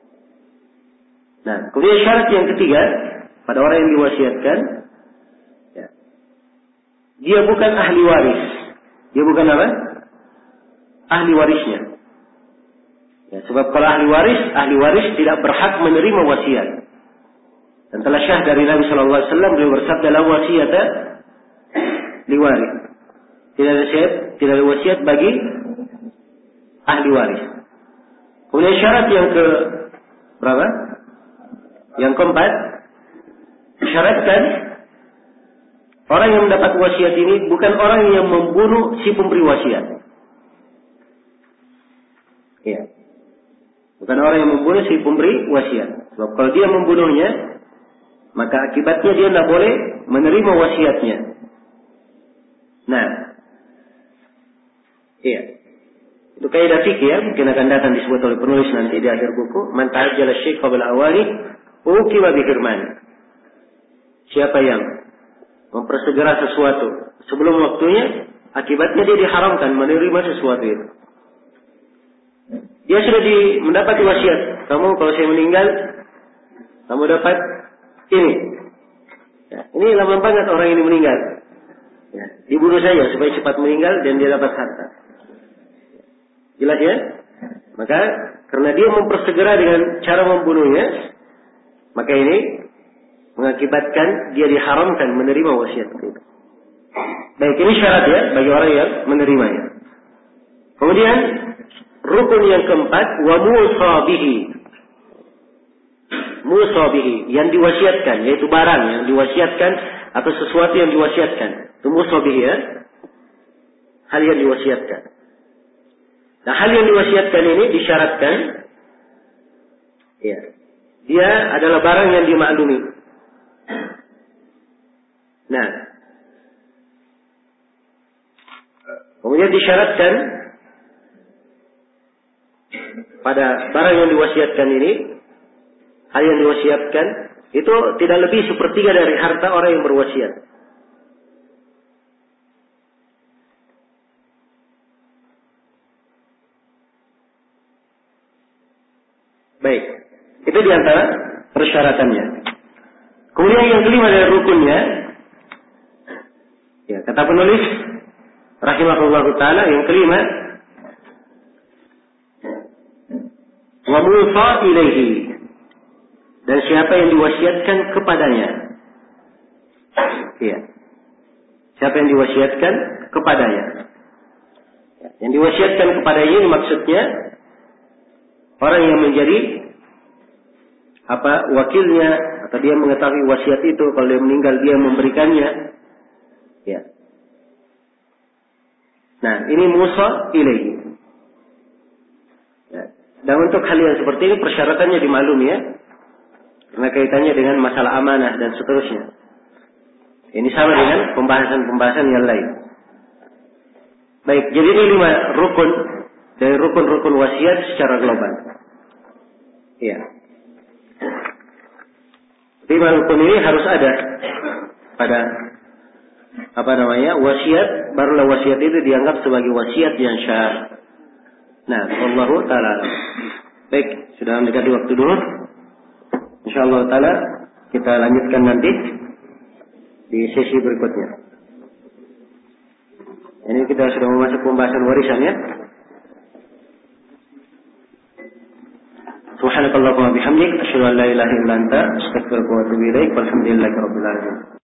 Nah, kemudian syarat yang ketiga pada orang yang diwasiatkan, ya, dia bukan ahli waris. Dia bukan apa? Ahli warisnya. Ya, sebab kalau ahli waris, ahli waris tidak berhak menerima wasiat. Dan telah syah dari Nabi Shallallahu Alaihi Wasallam beliau bersabda, la wasiyata liwaris. Tidak ada wasiat, tidak ada wasiat bagi ahli waris. Kemudian syarat yang ke berapa? Yang keempat, syaratkan orang yang mendapat wasiat ini bukan orang yang membunuh si pemberi wasiat. Ya. Bukan orang yang membunuh si pemberi wasiat. Sebab kalau dia membunuhnya, maka akibatnya dia tidak boleh menerima wasiatnya. Nah, iya. Itu kaidah fikih ya, mungkin akan datang disebut oleh penulis nanti di akhir buku. Man ta'ajjala syekh qabla awali, uqiba bi hirman. Siapa yang mempersegera sesuatu sebelum waktunya, akibatnya dia diharamkan menerima sesuatu itu. Dia sudah di, mendapat wasiat. Kamu kalau saya meninggal, kamu dapat ini. Ya, ini lama banget orang ini meninggal. Ya, dibunuh saja supaya cepat meninggal dan dia dapat harta. Jelas ya? Maka karena dia mempersegera dengan cara membunuhnya, maka ini mengakibatkan dia diharamkan menerima wasiat itu. Baik, ini syarat ya bagi orang yang menerimanya. Kemudian rukun yang keempat, wa musabihi. Musabihi, yang diwasiatkan, yaitu barang yang diwasiatkan atau sesuatu yang diwasiatkan. Itu musabihi ya. Hal yang diwasiatkan. Nah, hal yang diwasiatkan ini disyaratkan, ya, dia adalah barang yang dimaklumi. Nah, kemudian disyaratkan pada barang yang diwasiatkan ini, hal yang diwasiatkan itu tidak lebih sepertiga dari harta orang yang berwasiat. Baik, itu diantara persyaratannya. Kemudian yang kelima dari rukunnya, ya kata penulis, rahimahullahu taala, yang kelima, wa musa ilaihi, dan siapa yang diwasiatkan kepadanya. Iya. Siapa yang diwasiatkan kepadanya. Yang diwasiatkan kepadanya ini maksudnya orang yang menjadi apa wakilnya, atau dia mengetahui wasiat itu, kalau dia meninggal dia memberikannya. Ya. Nah, ini musa ilaihi. Ya. Dan untuk hal yang seperti ini persyaratannya dimaklumi ya, karena kaitannya dengan masalah amanah dan seterusnya. Ini sama dengan pembahasan-pembahasan yang lain. Baik, jadi ini lima rukun dari rukun-rukun wasiat secara global. Iya. Lima rukun ini harus ada pada apa namanya wasiat, barulah wasiat itu dianggap sebagai wasiat yang syah. Nah, wallahu taala. Baik, sudah mendekati waktu dulu. Insyaallah taala kita lanjutkan nanti di sesi berikutnya. Ini kita sudah masuk pembahasan warisan ya. Subhanakallahumma bihamdik asyhadu an la ilaha illa anta astaghfiruka wa atubu ilaik. Walhamdulillahirabbil alamin.